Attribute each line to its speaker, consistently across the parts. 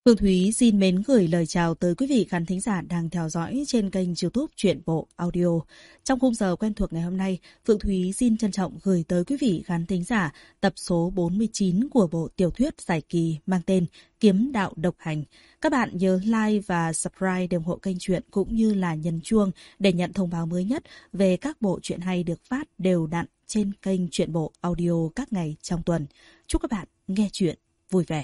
Speaker 1: Phương Thúy xin mến gửi lời chào tới quý vị khán thính giả đang theo dõi trên kênh YouTube Truyện Bộ Audio. Trong khung giờ quen thuộc ngày hôm nay, Phương Thúy xin trân trọng gửi tới quý vị khán thính giả tập số 49 của bộ tiểu thuyết dài kỳ mang tên Kiếm Đạo Độc Hành. Các bạn nhớ like và subscribe để ủng hộ kênh truyện cũng như là nhấn chuông để nhận thông báo mới nhất về các bộ truyện hay được phát đều đặn trên kênh Truyện Bộ Audio các ngày trong tuần. Chúc các bạn nghe truyện vui vẻ.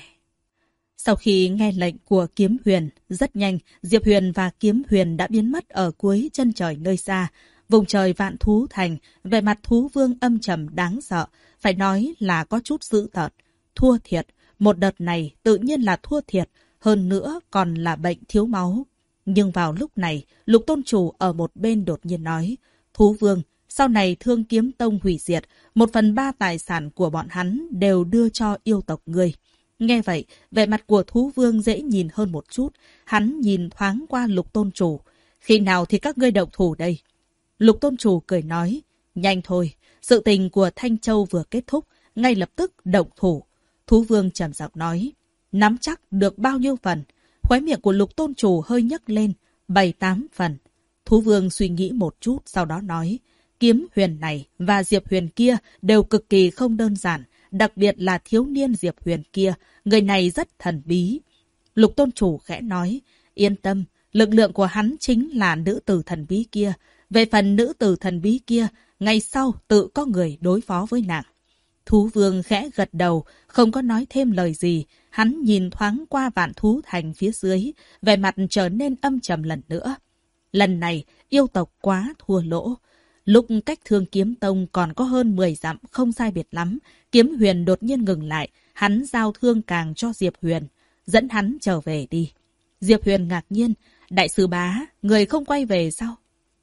Speaker 1: Sau khi nghe lệnh của Kiếm Huyền, rất nhanh, Diệp Huyền và Kiếm Huyền đã biến mất ở cuối chân trời nơi xa. Vùng trời Vạn Thú Thành, về mặt thú vương âm trầm đáng sợ, phải nói là có chút dữ tợn. Thua thiệt, một đợt này tự nhiên là thua thiệt, hơn nữa còn là bệnh thiếu máu. Nhưng vào lúc này, Lục Tôn Chủ ở một bên đột nhiên nói, Thú Vương, sau này Thương Kiếm Tông hủy diệt, 1/3 tài sản của bọn hắn đều đưa cho yêu tộc ngươi. Nghe vậy, vẻ mặt của Thú Vương dễ nhìn hơn một chút. Hắn nhìn thoáng qua Lục Tôn Chủ. Khi nào thì các ngươi động thủ đây? Lục Tôn Chủ cười nói, nhanh thôi, sự tình của Thanh Châu vừa kết thúc, ngay lập tức động thủ. Thú Vương trầm giọng nói, nắm chắc được bao nhiêu phần? Khóe miệng của Lục Tôn Chủ hơi nhấc lên, 7-8 phần. Thú Vương suy nghĩ một chút, sau đó nói, Kiếm Huyền này và Diệp Huyền kia đều cực kỳ không đơn giản. Đặc biệt là thiếu niên Diệp Huyền kia, người này rất thần bí. Lục Tôn Chủ khẽ nói, yên tâm, lực lượng của hắn chính là nữ tử thần bí kia. Về phần nữ tử thần bí kia, ngày sau tự có người đối phó với nàng. Thú Vương khẽ gật đầu, không có nói thêm lời gì. Hắn nhìn thoáng qua Vạn Thú Thành phía dưới, vẻ mặt trở nên âm trầm lần nữa. Lần này, yêu tộc quá thua lỗ. Lúc cách Thương Kiếm Tông còn có hơn 10 dặm không sai biệt lắm, Kiếm Huyền đột nhiên ngừng lại, hắn giao thương càng cho Diệp Huyền, dẫn hắn trở về đi. Diệp Huyền ngạc nhiên, đại sư bá, người không quay về sao?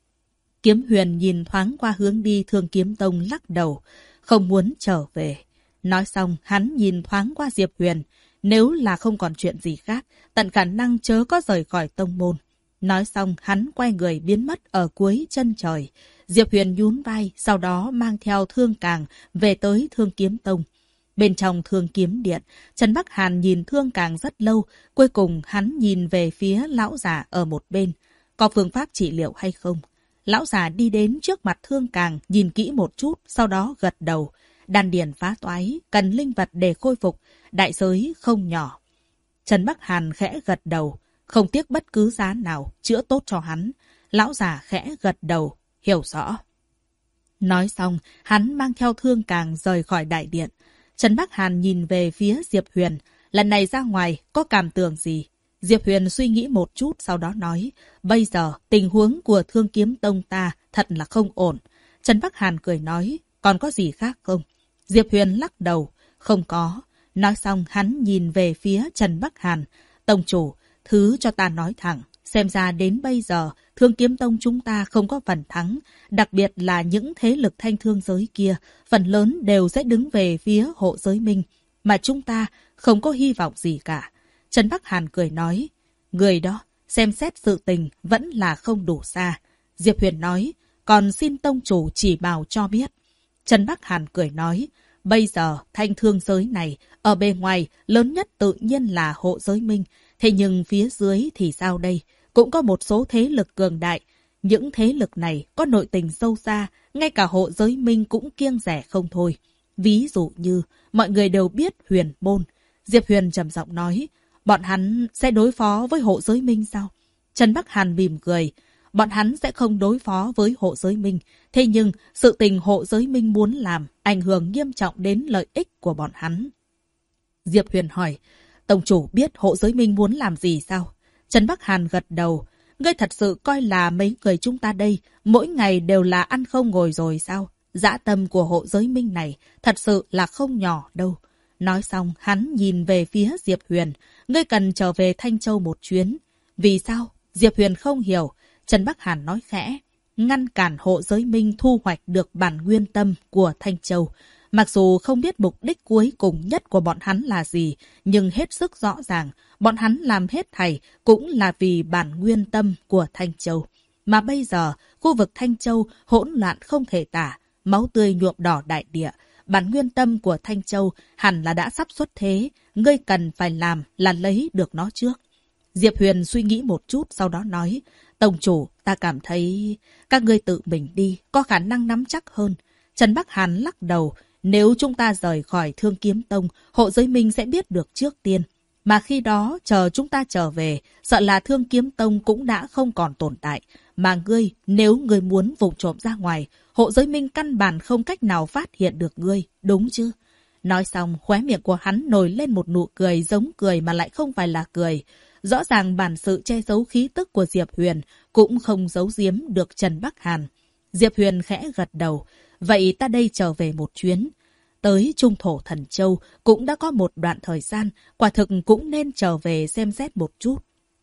Speaker 1: Kiếm Huyền nhìn thoáng qua hướng đi Thương Kiếm Tông lắc đầu, không muốn trở về. Nói xong, hắn nhìn thoáng qua Diệp Huyền, nếu là không còn chuyện gì khác, tận khả năng chớ có rời khỏi tông môn. Nói xong, hắn quay người biến mất ở cuối chân trời. Diệp Huyền nhún vai, sau đó mang theo Thương Càng về tới Thương Kiếm Tông. Bên trong Thương Kiếm Điện, Trần Bắc Hàn nhìn Thương Càng rất lâu, cuối cùng hắn nhìn về phía lão già ở một bên. Có phương pháp trị liệu hay không? Lão già đi đến trước mặt Thương Càng, nhìn kỹ một chút, sau đó gật đầu. Đan điền phá toái, cần linh vật để khôi phục, đại giới không nhỏ. Trần Bắc Hàn khẽ gật đầu, không tiếc bất cứ giá nào, chữa tốt cho hắn. Lão già khẽ gật đầu, hiểu rõ. Nói xong, hắn mang theo Thương Càng rời khỏi đại điện. Trần Bắc Hàn nhìn về phía Diệp Huyền. Lần này ra ngoài, có cảm tưởng gì? Diệp Huyền suy nghĩ một chút, sau đó nói, bây giờ tình huống của Thương Kiếm Tông ta thật là không ổn. Trần Bắc Hàn cười nói, còn có gì khác không? Diệp Huyền lắc đầu, không có. Nói xong, hắn nhìn về phía Trần Bắc Hàn. Tông chủ, thứ cho ta nói thẳng. Xem ra đến bây giờ, Thương Kiếm Tông chúng ta không có phần thắng. Đặc biệt là những thế lực thanh thương giới kia, phần lớn đều sẽ đứng về phía hộ giới minh. Mà chúng ta không có hy vọng gì cả. Trần Bắc Hàn cười nói, người đó, xem xét sự tình vẫn là không đủ xa. Diệp Huyền nói, còn xin tông chủ chỉ bảo cho biết. Trần Bắc Hàn cười nói, bây giờ thanh thương giới này, ở bề ngoài lớn nhất tự nhiên là hộ giới minh. Thế nhưng phía dưới thì sao đây? Cũng có một số thế lực cường đại. Những thế lực này có nội tình sâu xa, ngay cả hộ giới minh cũng kiêng rẻ không thôi. Ví dụ như, mọi người đều biết Huyền Môn. Diệp Huyền trầm giọng nói, bọn hắn sẽ đối phó với hộ giới minh sao? Trần Bắc Hàn mỉm cười, bọn hắn sẽ không đối phó với hộ giới minh. Thế nhưng, sự tình hộ giới minh muốn làm ảnh hưởng nghiêm trọng đến lợi ích của bọn hắn. Diệp Huyền hỏi, tông chủ biết hộ giới minh muốn làm gì sao? Trần Bắc Hàn gật đầu. Ngươi thật sự coi là mấy người chúng ta đây mỗi ngày đều là ăn không ngồi rồi sao? Dã tâm của hộ giới minh này thật sự là không nhỏ đâu. Nói xong, hắn nhìn về phía Diệp Huyền. Ngươi cần trở về Thanh Châu một chuyến. Vì sao? Diệp Huyền không hiểu. Trần Bắc Hàn nói khẽ. Ngăn cản hộ giới minh thu hoạch được bản nguyên tâm của Thanh Châu. Mặc dù không biết mục đích cuối cùng nhất của bọn hắn là gì, nhưng hết sức rõ ràng, bọn hắn làm hết thảy cũng là vì bản nguyên tâm của Thanh Châu. Mà bây giờ, khu vực Thanh Châu hỗn loạn không thể tả, máu tươi nhuộm đỏ đại địa. Bản nguyên tâm của Thanh Châu hẳn là đã sắp xuất thế, ngươi cần phải làm là lấy được nó trước. Diệp Huyền suy nghĩ một chút, sau đó nói, tông chủ, ta cảm thấy các ngươi tự mình đi, có khả năng nắm chắc hơn. Trần Bắc Hàn lắc đầu, nếu chúng ta rời khỏi Thương Kiếm Tông, Hộ Giới Minh sẽ biết được trước tiên. Mà khi đó, chờ chúng ta trở về, sợ là Thương Kiếm Tông cũng đã không còn tồn tại. Mà ngươi, nếu ngươi muốn vụng trộm ra ngoài, Hộ Giới Minh căn bản không cách nào phát hiện được ngươi, đúng chứ? Nói xong, khóe miệng của hắn nổi lên một nụ cười giống cười mà lại không phải là cười. Rõ ràng bản sự che giấu khí tức của Diệp Huyền cũng không giấu giếm được Trần Bắc Hàn. Diệp Huyền khẽ gật đầu. Vậy ta đây trở về một chuyến. Tới Trung Thổ Thần Châu cũng đã có một đoạn thời gian, quả thực cũng nên trở về xem xét một chút.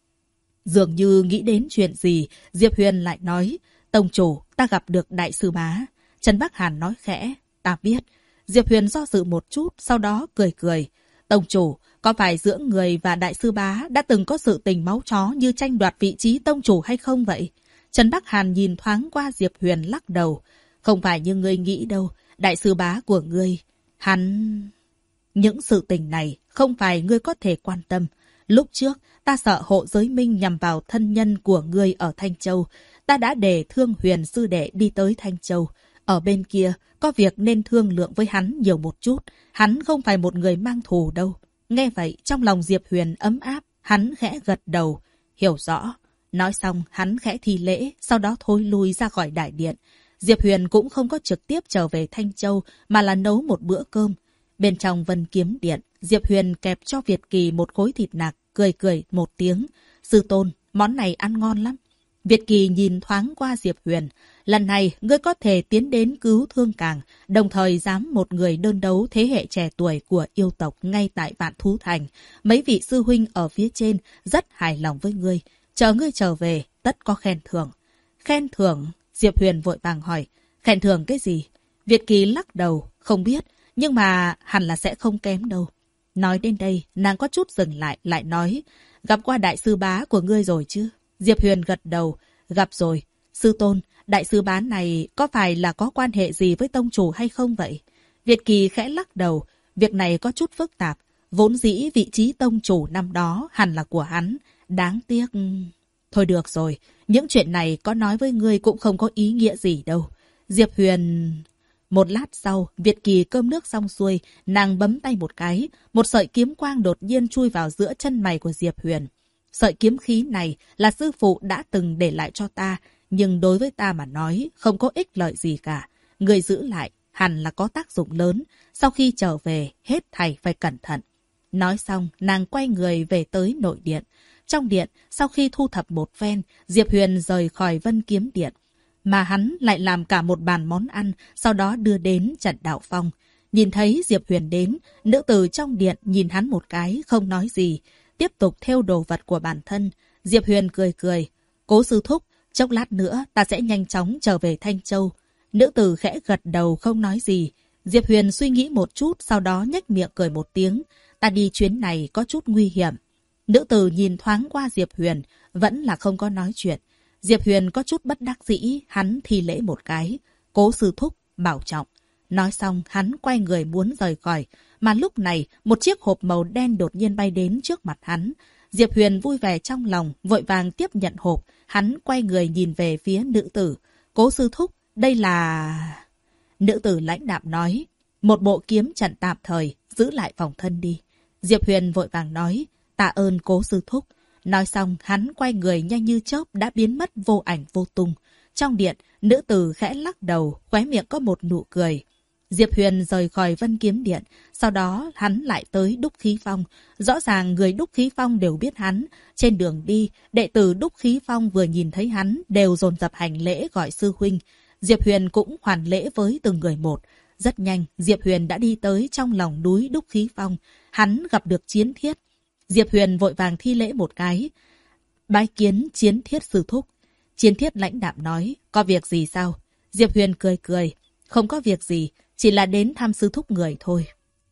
Speaker 1: Dường như nghĩ đến chuyện gì, Diệp Huyền lại nói, tông chủ, ta gặp được đại sư bá. Trần Bắc Hàn nói khẽ, ta biết. Diệp Huyền do dự một chút, sau đó cười cười. Tông chủ, có phải giữa người và đại sư bá đã từng có sự tình máu chó như tranh đoạt vị trí tông chủ hay không vậy? Trần Bắc Hàn nhìn thoáng qua Diệp Huyền lắc đầu. Không phải như ngươi nghĩ đâu, đại sư bá của ngươi, hắn... Những sự tình này không phải ngươi có thể quan tâm. Lúc trước, ta sợ Hộ Giới Minh nhằm vào thân nhân của ngươi ở Thanh Châu. Ta đã để Thương Huyền sư đệ đi tới Thanh Châu. Ở bên kia, có việc nên thương lượng với hắn nhiều một chút. Hắn không phải một người mang thù đâu. Nghe vậy, trong lòng Diệp Huyền ấm áp, hắn khẽ gật đầu. Hiểu rõ. Nói xong, hắn khẽ thi lễ, sau đó thối lui ra khỏi đại điện. Diệp Huyền cũng không có trực tiếp trở về Thanh Châu, mà là nấu một bữa cơm. Bên trong Vân Kiếm Điện, Diệp Huyền kẹp cho Việt Kỳ một khối thịt nạc, cười cười một tiếng. Sư tôn, món này ăn ngon lắm. Việt Kỳ nhìn thoáng qua Diệp Huyền. Lần này, ngươi có thể tiến đến cứu Thương Cảng, đồng thời dám một người đơn đấu thế hệ trẻ tuổi của yêu tộc ngay tại Vạn Thú Thành. Mấy vị sư huynh ở phía trên rất hài lòng với ngươi. Chờ ngươi trở về, tất có khen thưởng. Khen thưởng? Diệp Huyền vội vàng hỏi. Khen thưởng cái gì? Việt Kỳ lắc đầu, không biết, nhưng mà hẳn là sẽ không kém đâu. Nói đến đây, nàng có chút dừng lại, lại nói, gặp qua đại sư bá của ngươi rồi chứ? Diệp Huyền gật đầu, gặp rồi. Sư tôn, đại sư bá này có phải là có quan hệ gì với tông chủ hay không vậy? Việt Kỳ khẽ lắc đầu, việc này có chút phức tạp. Vốn dĩ vị trí tông chủ năm đó hẳn là của hắn. Đáng tiếc... Thôi được rồi, những chuyện này có nói với ngươi cũng không có ý nghĩa gì đâu. Diệp Huyền... Một lát sau, Việt Kỳ cơm nước xong xuôi, nàng bấm tay một cái, một sợi kiếm quang đột nhiên chui vào giữa chân mày của Diệp Huyền. Sợi kiếm khí này là sư phụ đã từng để lại cho ta, nhưng đối với ta mà nói không có ích lợi gì cả. Người giữ lại hẳn là có tác dụng lớn, sau khi trở về hết thảy phải cẩn thận. Nói xong, nàng quay người về tới nội điện. Trong điện, sau khi thu thập một phen, Diệp Huyền rời khỏi Vân Kiếm Điện. Mà hắn lại làm cả một bàn món ăn, sau đó đưa đến Trần Đạo Phong. Nhìn thấy Diệp Huyền đến, nữ tử trong điện nhìn hắn một cái, không nói gì. Tiếp tục theo đồ vật của bản thân. Diệp Huyền cười cười. Cố sư thúc, chốc lát nữa ta sẽ nhanh chóng trở về Thanh Châu. Nữ tử khẽ gật đầu không nói gì. Diệp Huyền suy nghĩ một chút, sau đó nhếch miệng cười một tiếng. Ta đi chuyến này có chút nguy hiểm. Nữ tử nhìn thoáng qua Diệp Huyền, vẫn là không có nói chuyện. Diệp Huyền có chút bất đắc dĩ, hắn thi lễ một cái. Cố sư thúc, bảo trọng. Nói xong, hắn quay người muốn rời khỏi. Mà lúc này, một chiếc hộp màu đen đột nhiên bay đến trước mặt hắn. Diệp Huyền vui vẻ trong lòng, vội vàng tiếp nhận hộp. Hắn quay người nhìn về phía nữ tử. Cố sư thúc, đây là... Nữ tử lãnh đạm nói. Một bộ kiếm trận tạm thời, giữ lại phòng thân đi. Diệp Huyền vội vàng nói. Tạ ơn cố sư thúc. Nói xong, hắn quay người nhanh như chớp đã biến mất vô ảnh vô tung. Trong điện, nữ tử khẽ lắc đầu, khóe miệng có một nụ cười. Diệp Huyền rời khỏi Vân Kiếm Điện, sau đó hắn lại tới Đúc Khí Phong. Rõ ràng người Đúc Khí Phong đều biết hắn. Trên đường đi, đệ tử Đúc Khí Phong vừa nhìn thấy hắn đều dồn dập hành lễ gọi sư huynh. Diệp Huyền cũng hoàn lễ với từng người một. Rất nhanh, Diệp Huyền đã đi tới trong lòng núi Đúc Khí Phong. Hắn gặp được Chiến Thiết. Diệp Huyền vội vàng thi lễ một cái. Bái kiến Chiến Thiết sư thúc. Chiến Thiết lãnh đạm nói, có việc gì sao? Diệp Huyền cười cười, không có việc gì, chỉ là đến thăm sư thúc người thôi.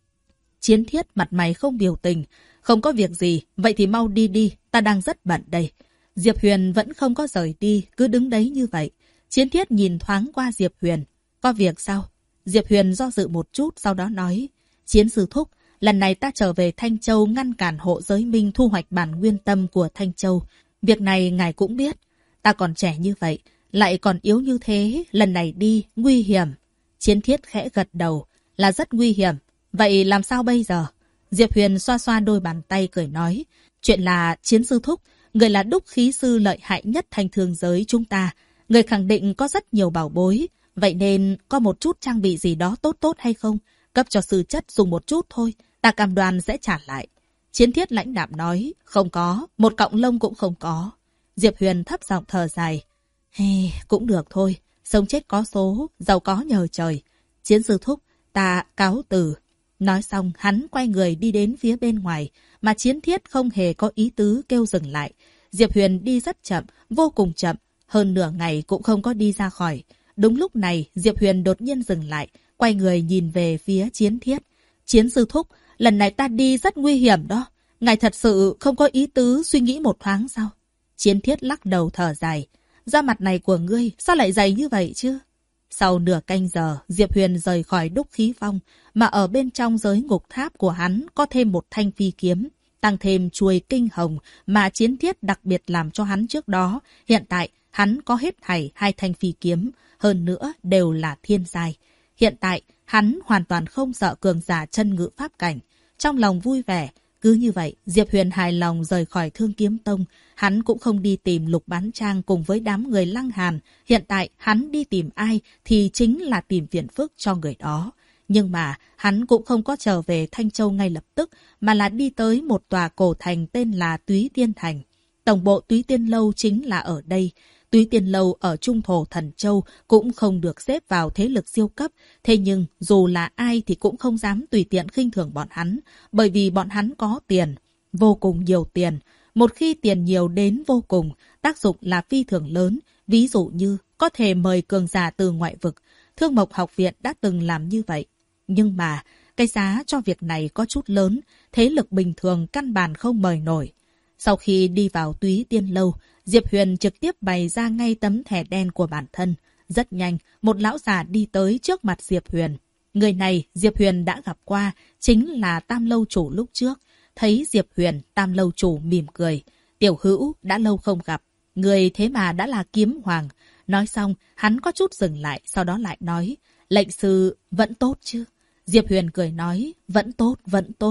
Speaker 1: Chiến Thiết mặt mày không biểu tình, không có việc gì, vậy thì mau đi đi, ta đang rất bận đây. Diệp Huyền vẫn không có rời đi, cứ đứng đấy như vậy. Chiến Thiết nhìn thoáng qua Diệp Huyền, có việc sao? Diệp Huyền do dự một chút, sau đó nói, Chiến sư thúc, lần này ta trở về Thanh Châu ngăn cản hộ giới minh thu hoạch bản nguyên tâm của Thanh Châu. Việc này ngài cũng biết. Ta còn trẻ như vậy, lại còn yếu như thế, lần này đi, nguy hiểm. Chiến Thiết khẽ gật đầu, là rất nguy hiểm. Vậy làm sao bây giờ? Diệp Huyền xoa xoa đôi bàn tay cười nói. Chuyện là Chiến sư thúc, người là đúc khí sư lợi hại nhất Thanh Thương giới chúng ta. Người khẳng định có rất nhiều bảo bối. Vậy nên có một chút trang bị gì đó tốt tốt hay không? Cấp cho sư chất dùng một chút thôi. Ta cam đoan sẽ trả lại. Chiến Thiết lãnh đạm nói. Không có, một cọng lông cũng không có. Diệp Huyền thấp giọng thở dài. Hey, cũng được thôi. Sống chết có số, giàu có nhờ trời. Chiến sư thúc, ta cáo từ. Nói xong, hắn quay người đi đến phía bên ngoài, mà Chiến Thiết không hề có ý tứ kêu dừng lại. Diệp Huyền đi rất chậm, vô cùng chậm, hơn nửa ngày cũng không có đi ra khỏi. Đúng lúc này, Diệp Huyền đột nhiên dừng lại, quay người nhìn về phía Chiến Thiết. Chiến sư thúc, lần này ta đi rất nguy hiểm đó. Ngài thật sự không có ý tứ suy nghĩ một thoáng sao? Chiến Thiết lắc đầu thở dài. Da mặt này của ngươi sao lại dày như vậy chứ? Sau nửa canh giờ, Diệp Huyền rời khỏi đúc khí phong, mà ở bên trong giới ngục tháp của hắn có thêm một thanh phi kiếm, tăng thêm chuôi kinh hồng mà Chiến Thiết đặc biệt làm cho hắn trước đó. Hiện tại, hắn có hết thảy 2 thanh phi kiếm, hơn nữa đều là thiên giai. Hiện tại, hắn hoàn toàn không sợ cường giả chân ngự pháp cảnh. Trong lòng vui vẻ, cứ như vậy, Diệp Huyền hài lòng rời khỏi Thương Kiếm Tông. Hắn cũng không đi tìm Lục Bán Trang cùng với đám người Lăng Hàn. Hiện tại, hắn đi tìm ai thì chính là tìm phiền phức cho người đó. Nhưng mà, hắn cũng không có trở về Thanh Châu ngay lập tức, mà là đi tới một tòa cổ thành tên là Túy Tiên Thành. Tổng bộ Túy Tiên Lâu chính là ở đây. Túy Tiên Lâu ở Trung Thổ Thần Châu cũng không được xếp vào thế lực siêu cấp. Thế nhưng dù là ai thì cũng không dám tùy tiện khinh thường bọn hắn. Bởi vì bọn hắn có tiền, vô cùng nhiều tiền. Một khi tiền nhiều đến vô cùng, tác dụng là phi thường lớn. Ví dụ như có thể mời cường giả từ ngoại vực. Thương Mộc Học Viện đã từng làm như vậy. Nhưng mà cái giá cho việc này có chút lớn. Thế lực bình thường căn bản không mời nổi. Sau khi đi vào Túy Tiên Lâu, Diệp Huyền trực tiếp bày ra ngay tấm thẻ đen của bản thân. Rất nhanh, một lão già đi tới trước mặt Diệp Huyền. Người này Diệp Huyền đã gặp qua, chính là Tam Lâu Chủ lúc trước. Thấy Diệp Huyền, Tam Lâu Chủ mỉm cười. Tiểu hữu, đã lâu không gặp. Người thế mà đã là Kiếm Hoàng. Nói xong, hắn có chút dừng lại, sau đó lại nói. Lệnh sư vẫn tốt chứ? Diệp Huyền cười nói, vẫn tốt, vẫn tốt.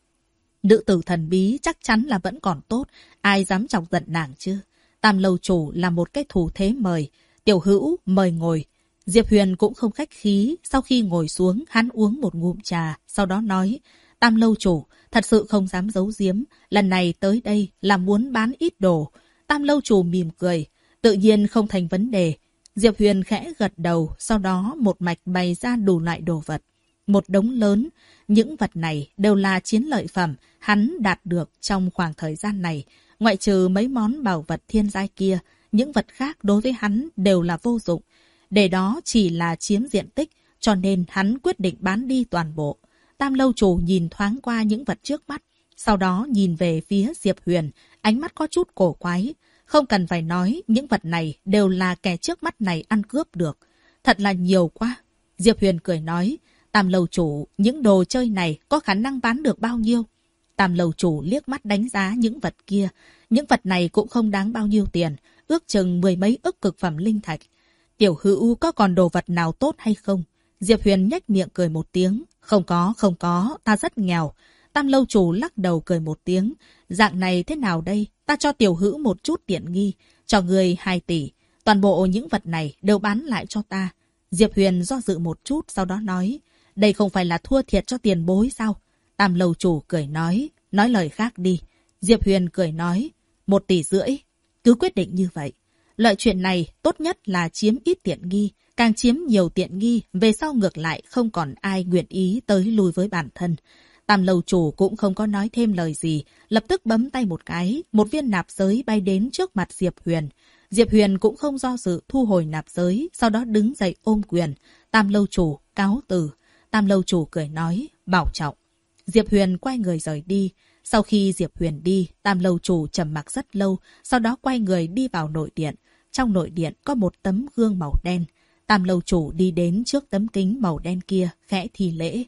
Speaker 1: Nữ tử thần bí chắc chắn là vẫn còn tốt, ai dám chọc giận nàng chứ? Tam Lâu Chủ là một cái thủ thế mời. Tiểu hữu, mời ngồi. Diệp Huyền cũng không khách khí, sau khi ngồi xuống, hắn uống một ngụm trà, sau đó nói, Tam Lâu Chủ, thật sự không dám giấu giếm, lần này tới đây là muốn bán ít đồ. Tam Lâu Chủ mỉm cười, tự nhiên không thành vấn đề. Diệp Huyền khẽ gật đầu, sau đó một mạch bày ra đủ loại đồ vật. Một đống lớn, những vật này đều là chiến lợi phẩm hắn đạt được trong khoảng thời gian này. Ngoại trừ mấy món bảo vật thiên giai kia, những vật khác đối với hắn đều là vô dụng. Để đó chỉ là chiếm diện tích, cho nên hắn quyết định bán đi toàn bộ. Tam Lâu Chủ nhìn thoáng qua những vật trước mắt, sau đó nhìn về phía Diệp Huyền, ánh mắt có chút cổ quái. Không cần phải nói, những vật này đều là kẻ trước mắt này ăn cướp được. Thật là nhiều quá. Diệp Huyền cười nói, Tam Lâu Chủ, những đồ chơi này có khả năng bán được bao nhiêu? Tam Lâu Chủ liếc mắt đánh giá những vật kia. Những vật này cũng không đáng bao nhiêu tiền, ước chừng 10 mấy ức cực phẩm linh thạch. Tiểu hữu có còn đồ vật nào tốt hay không? Diệp Huyền nhếch miệng cười một tiếng. Không có, ta rất nghèo. Tam Lâu Chủ lắc đầu cười một tiếng. Dạng này thế nào đây? Ta cho tiểu hữu một chút tiện nghi, cho người 2 tỷ. Toàn bộ những vật này đều bán lại cho ta. Diệp Huyền do dự một chút, sau đó nói, đây không phải là thua thiệt cho tiền bối sao? Tam Lâu Chủ cười nói lời khác đi. Diệp Huyền cười nói, 1,5 tỷ. Cứ quyết định như vậy. Loại chuyện này tốt nhất là chiếm ít tiện nghi, càng chiếm nhiều tiện nghi, về sau ngược lại không còn ai nguyện ý tới lui với bản thân. Tam Lâu Chủ cũng không có nói thêm lời gì, lập tức bấm tay một cái, một viên nạp giới bay đến trước mặt Diệp Huyền. Diệp Huyền cũng không do dự thu hồi nạp giới, sau đó đứng dậy ôm quyền. Tam Lâu Chủ, cáo từ. Tam Lâu Chủ cười nói, bảo trọng. Diệp Huyền quay người rời đi. Sau khi Diệp Huyền đi, Tam Lâu Chủ trầm mặc rất lâu, sau đó quay người đi vào nội điện. Trong nội điện có một tấm gương màu đen. Tam Lâu Chủ đi đến trước tấm kính màu đen kia, khẽ thi lễ.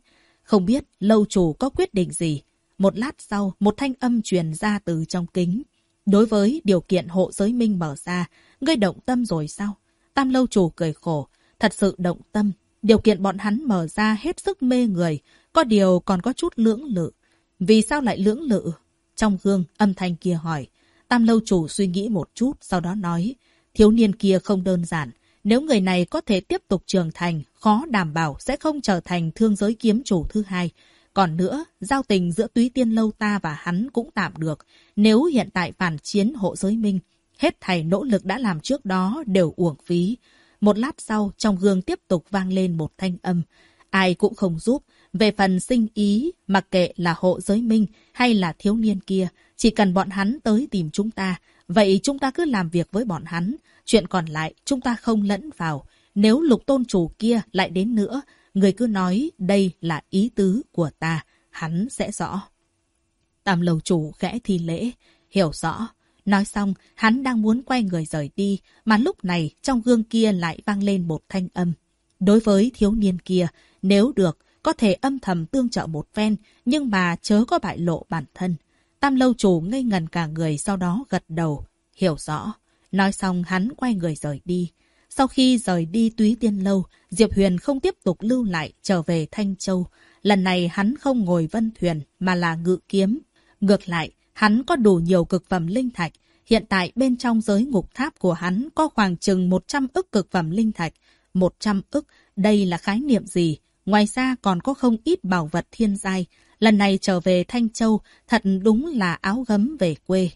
Speaker 1: Không biết lâu chủ có quyết định gì. Một lát sau, một thanh âm truyền ra từ trong kính. Đối với điều kiện hộ giới minh mở ra, ngươi động tâm rồi sao? Tam lâu chủ cười khổ. Thật sự động tâm. Điều kiện bọn hắn mở ra hết sức mê người. Có điều còn có chút lưỡng lự. Vì sao lại lưỡng lự? Trong gương, âm thanh kia hỏi. Tam lâu chủ suy nghĩ một chút, sau đó nói. Thiếu niên kia không đơn giản. Nếu người này có thể tiếp tục trưởng thành, khó đảm bảo sẽ không trở thành thương giới kiếm chủ thứ hai. Còn nữa, giao tình giữa Túy Tiên Lâu ta và hắn cũng tạm được. Nếu hiện tại phản chiến hộ giới minh, hết thảy nỗ lực đã làm trước đó đều uổng phí. Một lát sau, trong gương tiếp tục vang lên một thanh âm. Ai cũng không giúp. Về phần sinh ý, mặc kệ là hộ giới minh hay là thiếu niên kia, chỉ cần bọn hắn tới tìm chúng ta, vậy chúng ta cứ làm việc với bọn hắn. Chuyện còn lại chúng ta không lẫn vào. Nếu Lục tôn chủ kia lại đến nữa, người cứ nói đây là ý tứ của ta, hắn sẽ rõ. Tam lầu chủ khẽ thi lễ, hiểu rõ. Nói xong, hắn đang muốn quay người rời đi, mà lúc này trong gương kia lại vang lên một thanh âm. Đối với thiếu niên kia, nếu được, có thể âm thầm tương trợ một phen, nhưng mà chớ có bại lộ bản thân. Tam lâu chủ ngây ngần cả người, sau đó gật đầu, hiểu rõ. Nói xong hắn quay người rời đi. Sau khi rời đi Túy Tiên Lâu, Diệp Huyền không tiếp tục lưu lại trở về Thanh Châu. Lần này hắn không ngồi vân thuyền mà là ngự kiếm. Ngược lại, hắn có đủ nhiều cực phẩm linh thạch. Hiện tại bên trong giới ngục tháp của hắn có khoảng chừng 100 ức cực phẩm linh thạch. 100 ức, đây là khái niệm gì? Ngoài ra còn có không ít bảo vật thiên giai. Lần này trở về Thanh Châu, thật đúng là áo gấm về quê.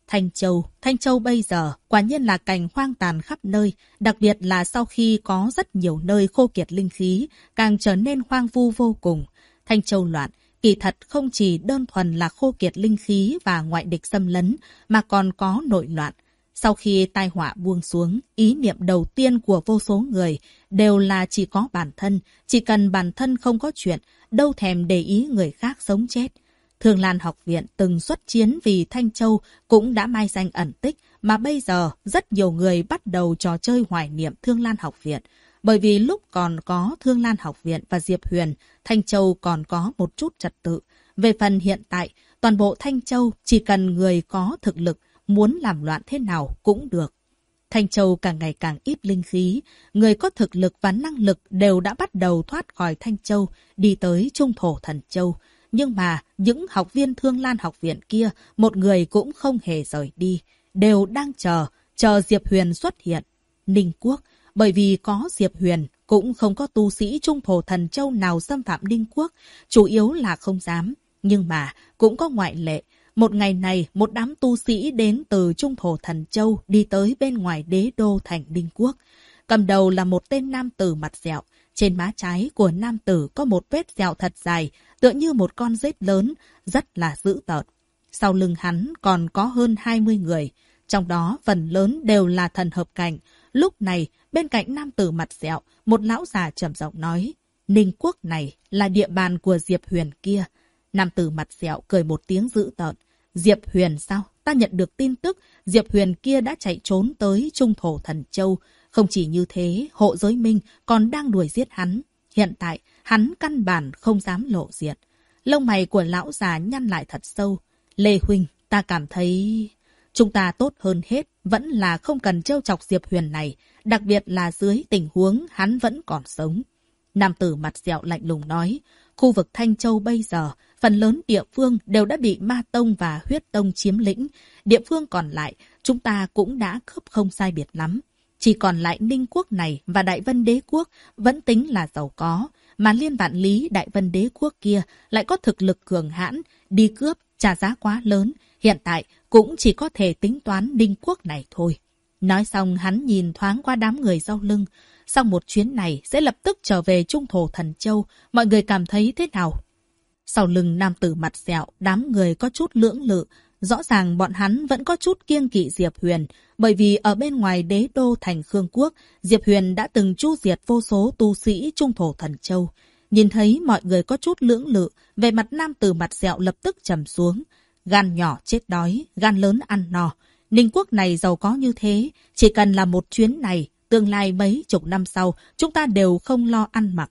Speaker 1: Thanh Châu bây giờ quả nhiên là cảnh hoang tàn khắp nơi, đặc biệt là sau khi có rất nhiều nơi khô kiệt linh khí, càng trở nên hoang vu vô cùng. Thanh Châu loạn, kỳ thật không chỉ đơn thuần là khô kiệt linh khí và ngoại địch xâm lấn, mà còn có nội loạn. Sau khi tai họa buông xuống, ý niệm đầu tiên của vô số người đều là chỉ có bản thân, chỉ cần bản thân không có chuyện, đâu thèm để ý người khác sống chết. Thương Lan học viện từng xuất chiến vì Thanh Châu cũng đã mai danh ẩn tích, mà bây giờ rất nhiều người bắt đầu trò chơi hoài niệm Thương Lan học viện. Bởi vì lúc còn có Thương Lan học viện và Diệp Huyền, Thanh Châu còn có một chút trật tự. Về phần hiện tại, toàn bộ Thanh Châu chỉ cần người có thực lực, muốn làm loạn thế nào cũng được. Thanh Châu càng ngày càng ít linh khí, người có thực lực và năng lực đều đã bắt đầu thoát khỏi Thanh Châu, đi tới Trung Thổ Thần Châu. Nhưng mà những học viên Thương Lan học viện kia, một người cũng không hề rời đi, đều đang chờ Diệp Huyền xuất hiện. Ninh Quốc, bởi vì có Diệp Huyền, cũng không có tu sĩ Trung Thổ Thần Châu nào xâm phạm Ninh Quốc, chủ yếu là không dám. Nhưng mà cũng có ngoại lệ. Một ngày này, một đám tu sĩ đến từ Trung Thổ Thần Châu đi tới bên ngoài đế đô thành Ninh Quốc. Cầm đầu là một tên nam tử mặt sẹo. Trên má trái của nam tử có một vết sẹo thật dài, tựa như một con rết lớn, rất là dữ tợn. Sau lưng hắn còn có hơn 20 người, trong đó phần lớn đều là thần hợp cảnh. Lúc này, bên cạnh nam tử mặt sẹo, một lão già trầm giọng nói, Ninh Quốc này là địa bàn của Diệp Huyền kia. Nam tử mặt sẹo cười một tiếng dữ tợn. Diệp Huyền sao? Ta nhận được tin tức, Diệp Huyền kia đã chạy trốn tới Trung Thổ Thần Châu. Không chỉ như thế, hộ giới minh còn đang đuổi giết hắn. Hiện tại, hắn căn bản không dám lộ diện. Lông mày của lão già nhăn lại thật sâu. Lê Huynh, ta cảm thấy chúng ta tốt hơn hết, vẫn là không cần trêu chọc Diệp Huyền này, đặc biệt là dưới tình huống hắn vẫn còn sống. Nam tử mặt sẹo lạnh lùng nói, khu vực Thanh Châu bây giờ, phần lớn địa phương đều đã bị Ma Tông và Huyết Tông chiếm lĩnh. Địa phương còn lại, chúng ta cũng đã cướp không sai biệt lắm. Chỉ còn lại Ninh Quốc này và Đại Vân Đế Quốc vẫn tính là giàu có, mà Liên Vạn Lý Đại Vân Đế Quốc kia lại có thực lực cường hãn, đi cướp, trả giá quá lớn. Hiện tại cũng chỉ có thể tính toán Ninh Quốc này thôi. Nói xong hắn nhìn thoáng qua đám người sau lưng. Sau một chuyến này sẽ lập tức trở về Trung Thổ Thần Châu, mọi người cảm thấy thế nào? Sau lưng nam tử mặt sẹo, đám người có chút lưỡng lự. Rõ ràng bọn hắn vẫn có chút kiêng kỵ Diệp Huyền, bởi vì ở bên ngoài đế đô thành Khương Quốc, Diệp Huyền đã từng chu diệt vô số tu sĩ Trung Thổ Thần Châu. Nhìn thấy mọi người có chút lưỡng lự, về mặt nam tử mặt sẹo lập tức trầm xuống. Gan nhỏ chết đói, gan lớn ăn no. Ninh Quốc này giàu có như thế, chỉ cần là một chuyến này, tương lai mấy chục năm sau, chúng ta đều không lo ăn mặc.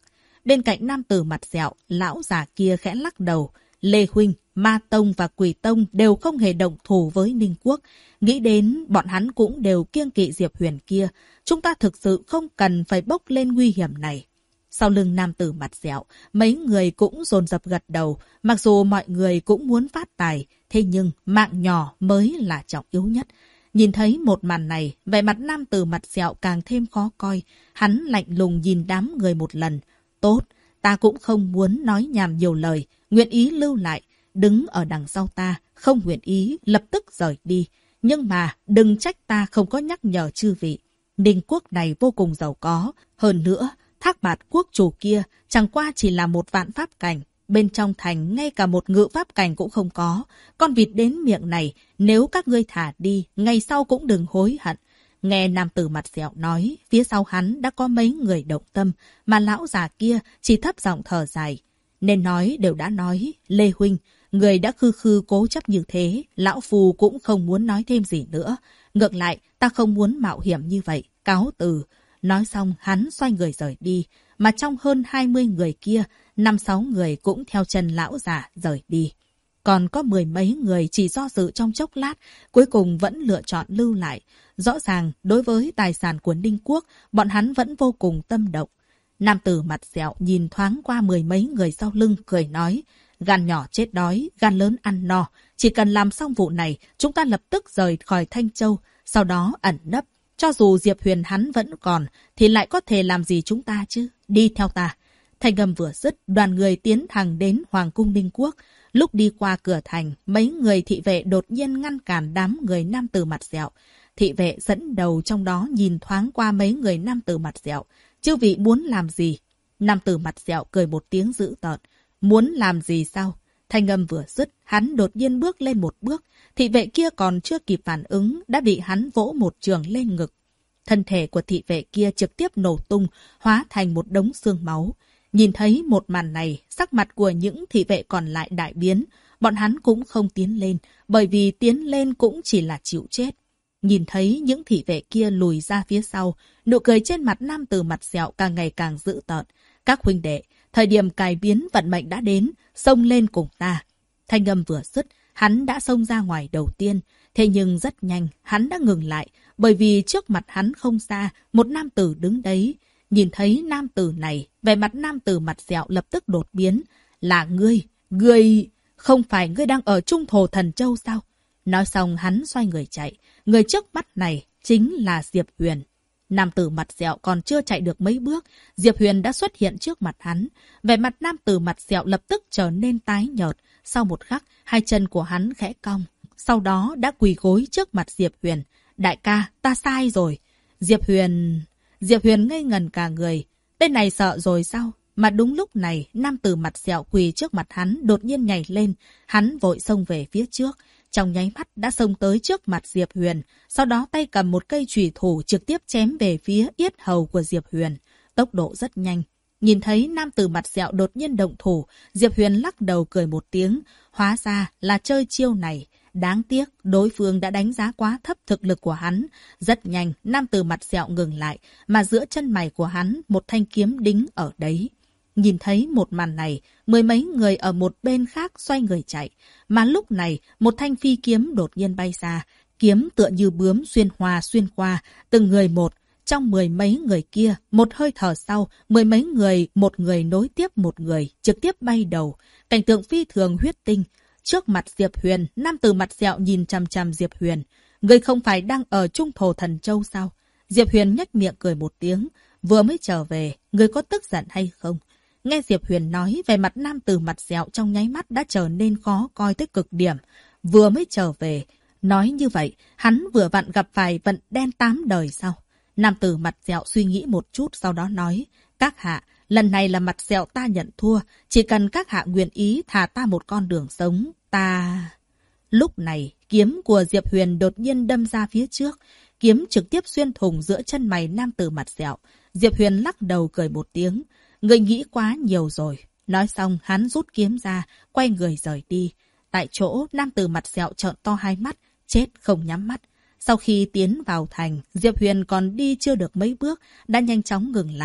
Speaker 1: Bên cạnh nam tử mặt sẹo, lão già kia khẽ lắc đầu. Lê Huynh, Ma Tông và Quỷ Tông đều không hề động thủ với Ninh Quốc. Nghĩ đến bọn hắn cũng đều kiêng kỵ Diệp Huyền kia. Chúng ta thực sự không cần phải bốc lên nguy hiểm này. Sau lưng nam tử mặt sẹo, mấy người cũng dồn dập gật đầu. Mặc dù mọi người cũng muốn phát tài, thế nhưng mạng nhỏ mới là trọng yếu nhất. Nhìn thấy một màn này, vẻ mặt nam tử mặt sẹo càng thêm khó coi. Hắn lạnh lùng nhìn đám người một lần. Tốt, ta cũng không muốn nói nhảm nhiều lời, nguyện ý lưu lại, đứng ở đằng sau ta, không nguyện ý, lập tức rời đi. Nhưng mà đừng trách ta không có nhắc nhở chư vị. Ninh Quốc này vô cùng giàu có, hơn nữa, Thác Bạt quốc chủ kia chẳng qua chỉ là một vạn pháp cảnh. Bên trong thành ngay cả một ngự pháp cảnh cũng không có. Con vịt đến miệng này, nếu các ngươi thả đi, ngày sau cũng đừng hối hận. Nghe nam tử mặt sẹo nói, phía sau hắn đã có mấy người động tâm, mà lão già kia chỉ thấp giọng thở dài. Nên nói đều đã nói, Lê Huynh, người đã khư khư cố chấp như thế, lão phù cũng không muốn nói thêm gì nữa. Ngược lại, ta không muốn mạo hiểm như vậy, cáo từ. Nói xong hắn xoay người rời đi, mà trong hơn 20 người kia, 5-6 người cũng theo chân lão già rời đi. Còn có 10 mấy người chỉ do dự trong chốc lát, cuối cùng vẫn lựa chọn lưu lại. Rõ ràng, đối với tài sản của Ninh Quốc, bọn hắn vẫn vô cùng tâm động. Nam tử mặt sẹo nhìn thoáng qua 10 mấy người sau lưng, cười nói, gan nhỏ chết đói, gan lớn ăn no. Chỉ cần làm xong vụ này, chúng ta lập tức rời khỏi Thanh Châu, sau đó ẩn nấp. Cho dù Diệp Huyền hắn vẫn còn, thì lại có thể làm gì chúng ta chứ? Đi theo ta. Thanh âm vừa dứt, đoàn người tiến thẳng đến Hoàng cung Ninh Quốc. Lúc đi qua cửa thành, mấy người thị vệ đột nhiên ngăn cản đám người nam tử mặt sẹo. Thị vệ dẫn đầu trong đó nhìn thoáng qua mấy người nam tử mặt sẹo. Chư vị muốn làm gì? Nam tử mặt sẹo cười một tiếng dữ tợn. Muốn làm gì sao? Thanh âm vừa dứt, hắn đột nhiên bước lên một bước. Thị vệ kia còn chưa kịp phản ứng, đã bị hắn vỗ một trường lên ngực. Thân thể của thị vệ kia trực tiếp nổ tung, hóa thành một đống xương máu. Nhìn thấy một màn này, sắc mặt của những thị vệ còn lại đại biến. Bọn hắn cũng không tiến lên, bởi vì tiến lên cũng chỉ là chịu chết. Nhìn thấy những thị vệ kia lùi ra phía sau, nụ cười trên mặt nam tử mặt sẹo càng ngày càng dữ tợn. Các huynh đệ, thời điểm cải biến vận mệnh đã đến, xông lên cùng ta. Thanh âm vừa dứt, hắn đã xông ra ngoài đầu tiên. Thế nhưng rất nhanh, hắn đã ngừng lại, bởi vì trước mặt hắn không xa, một nam tử đứng đấy. Nhìn thấy nam tử này, vẻ mặt nam tử mặt sẹo lập tức đột biến. Là ngươi, không phải ngươi đang ở Trung Thổ Thần Châu sao? Nói xong hắn xoay người chạy. Người trước mắt này chính là Diệp Huyền. Nam tử mặt sẹo còn chưa chạy được mấy bước, Diệp Huyền đã xuất hiện trước mặt hắn. Vẻ mặt nam tử mặt sẹo lập tức trở nên tái nhợt. Sau một khắc, hai chân của hắn khẽ cong. Sau đó đã quỳ gối trước mặt Diệp Huyền. Đại ca, ta sai rồi. Diệp Huyền ngây ngần cả người. Tên này sợ rồi sao? Mà đúng lúc này, nam tử mặt sẹo quỳ trước mặt hắn đột nhiên nhảy lên. Hắn vội xông về phía trước. Trong nháy mắt đã xông tới trước mặt Diệp Huyền. Sau đó tay cầm một cây chùy thủ trực tiếp chém về phía yết hầu của Diệp Huyền. Tốc độ rất nhanh. Nhìn thấy nam tử mặt sẹo đột nhiên động thủ, Diệp Huyền lắc đầu cười một tiếng. Hóa ra là chơi chiêu này. Đáng tiếc, đối phương đã đánh giá quá thấp thực lực của hắn. Rất nhanh, nam tử mặt sẹo ngừng lại, mà giữa chân mày của hắn, một thanh kiếm đính ở đấy. Nhìn thấy một màn này, mười mấy người ở một bên khác xoay người chạy. Mà lúc này, một thanh phi kiếm đột nhiên bay ra. Kiếm tựa như bướm xuyên qua, từng người một. Trong mười mấy người kia, một hơi thở sau, mười mấy người, một người nối tiếp một người, trực tiếp bay đầu. Cảnh tượng phi thường huyết tinh. Trước mặt Diệp Huyền, nam tử mặt sẹo nhìn chằm chằm Diệp Huyền. Người không phải đang ở Trung Thổ Thần Châu sao? Diệp Huyền nhếch miệng cười một tiếng. Vừa mới trở về, người có tức giận hay không? Nghe Diệp Huyền nói, về mặt nam tử mặt sẹo trong nháy mắt đã trở nên khó coi tới cực điểm. Vừa mới trở về. Nói như vậy, hắn vừa vặn gặp phải vận đen 8 đời sao? Nam tử mặt sẹo suy nghĩ một chút sau đó nói. Các hạ, lần này là mặt sẹo ta nhận thua. Chỉ cần các hạ nguyện ý thả ta một con đường sống, ta... Lúc này, kiếm của Diệp Huyền đột nhiên đâm ra phía trước. Kiếm trực tiếp xuyên thủng giữa chân mày nam tử mặt sẹo. Diệp Huyền lắc đầu cười một tiếng. Người nghĩ quá nhiều rồi. Nói xong, hắn rút kiếm ra, quay người rời đi. Tại chỗ, nam tử mặt sẹo trợn to hai mắt, chết không nhắm mắt. Sau khi tiến vào thành, Diệp Huyền còn đi chưa được mấy bước, đã nhanh chóng ngừng lại.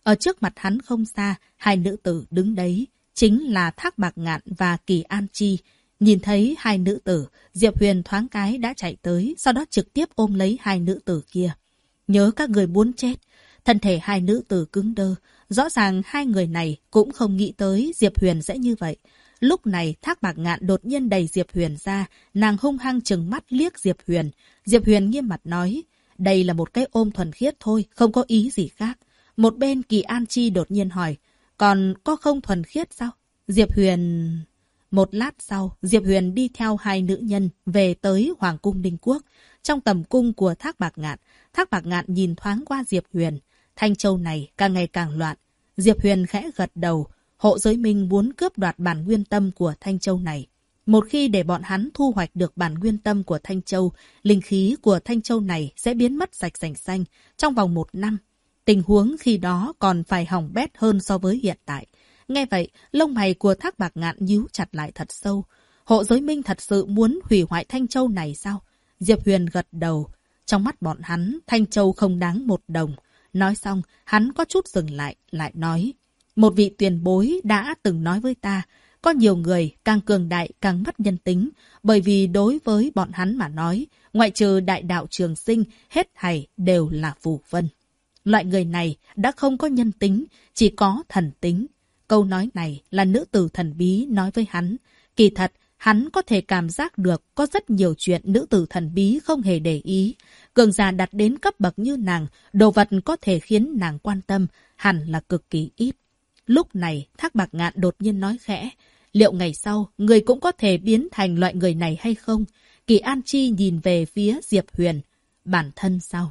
Speaker 1: Ở trước mặt hắn không xa, hai nữ tử đứng đấy, chính là Thác Bạc Ngạn và Kỳ An Chi. Nhìn thấy hai nữ tử, Diệp Huyền thoáng cái đã chạy tới, sau đó trực tiếp ôm lấy hai nữ tử kia. Nhớ các người muốn chết. Thân thể hai nữ tử cứng đơ. Rõ ràng hai người này cũng không nghĩ tới Diệp Huyền sẽ như vậy. Lúc này Thác Bạc Ngạn đột nhiên đẩy Diệp Huyền ra, nàng hung hăng trừng mắt liếc Diệp Huyền. Diệp Huyền nghiêm mặt nói, đây là một cái ôm thuần khiết thôi, không có ý gì khác. Một bên Kỳ An Chi đột nhiên hỏi, còn có không thuần khiết sao? Diệp Huyền... Một lát sau, Diệp Huyền đi theo hai nữ nhân về tới Hoàng cung Ninh Quốc. Trong tầm cung của Thác Bạc Ngạn nhìn thoáng qua Diệp Huyền. Thanh Châu này càng ngày càng loạn. Diệp Huyền khẽ gật đầu. Hộ Giới Minh muốn cướp đoạt bản nguyên tâm của Thanh Châu này. Một khi để bọn hắn thu hoạch được bản nguyên tâm của Thanh Châu, linh khí của Thanh Châu này sẽ biến mất sạch sành xanh trong vòng 1 năm. Tình huống khi đó còn phải hỏng bét hơn so với hiện tại. Nghe vậy, lông mày của Thác Bạc Ngạn nhíu chặt lại thật sâu. Hộ Giới Minh thật sự muốn hủy hoại Thanh Châu này sao? Diệp Huyền gật đầu. Trong mắt bọn hắn, Thanh Châu không đáng 1 đồng. Nói xong, hắn có chút dừng lại, lại nói. Một vị tiền bối đã từng nói với ta, có nhiều người càng cường đại càng mất nhân tính, bởi vì đối với bọn hắn mà nói, ngoại trừ đại đạo Trường Sinh, hết thảy đều là phù vân. Loại người này đã không có nhân tính, chỉ có thần tính. Câu nói này là nữ tử thần bí nói với hắn. Kỳ thật, hắn có thể cảm giác được có rất nhiều chuyện nữ tử thần bí không hề để ý. Cường giả đạt đến cấp bậc như nàng, đồ vật có thể khiến nàng quan tâm, hẳn là cực kỳ ít. Lúc này, Thác Bạc Ngạn đột nhiên nói khẽ, liệu ngày sau, người cũng có thể biến thành loại người này hay không? Kỳ An Chi nhìn về phía Diệp Huyền. Bản thân sao?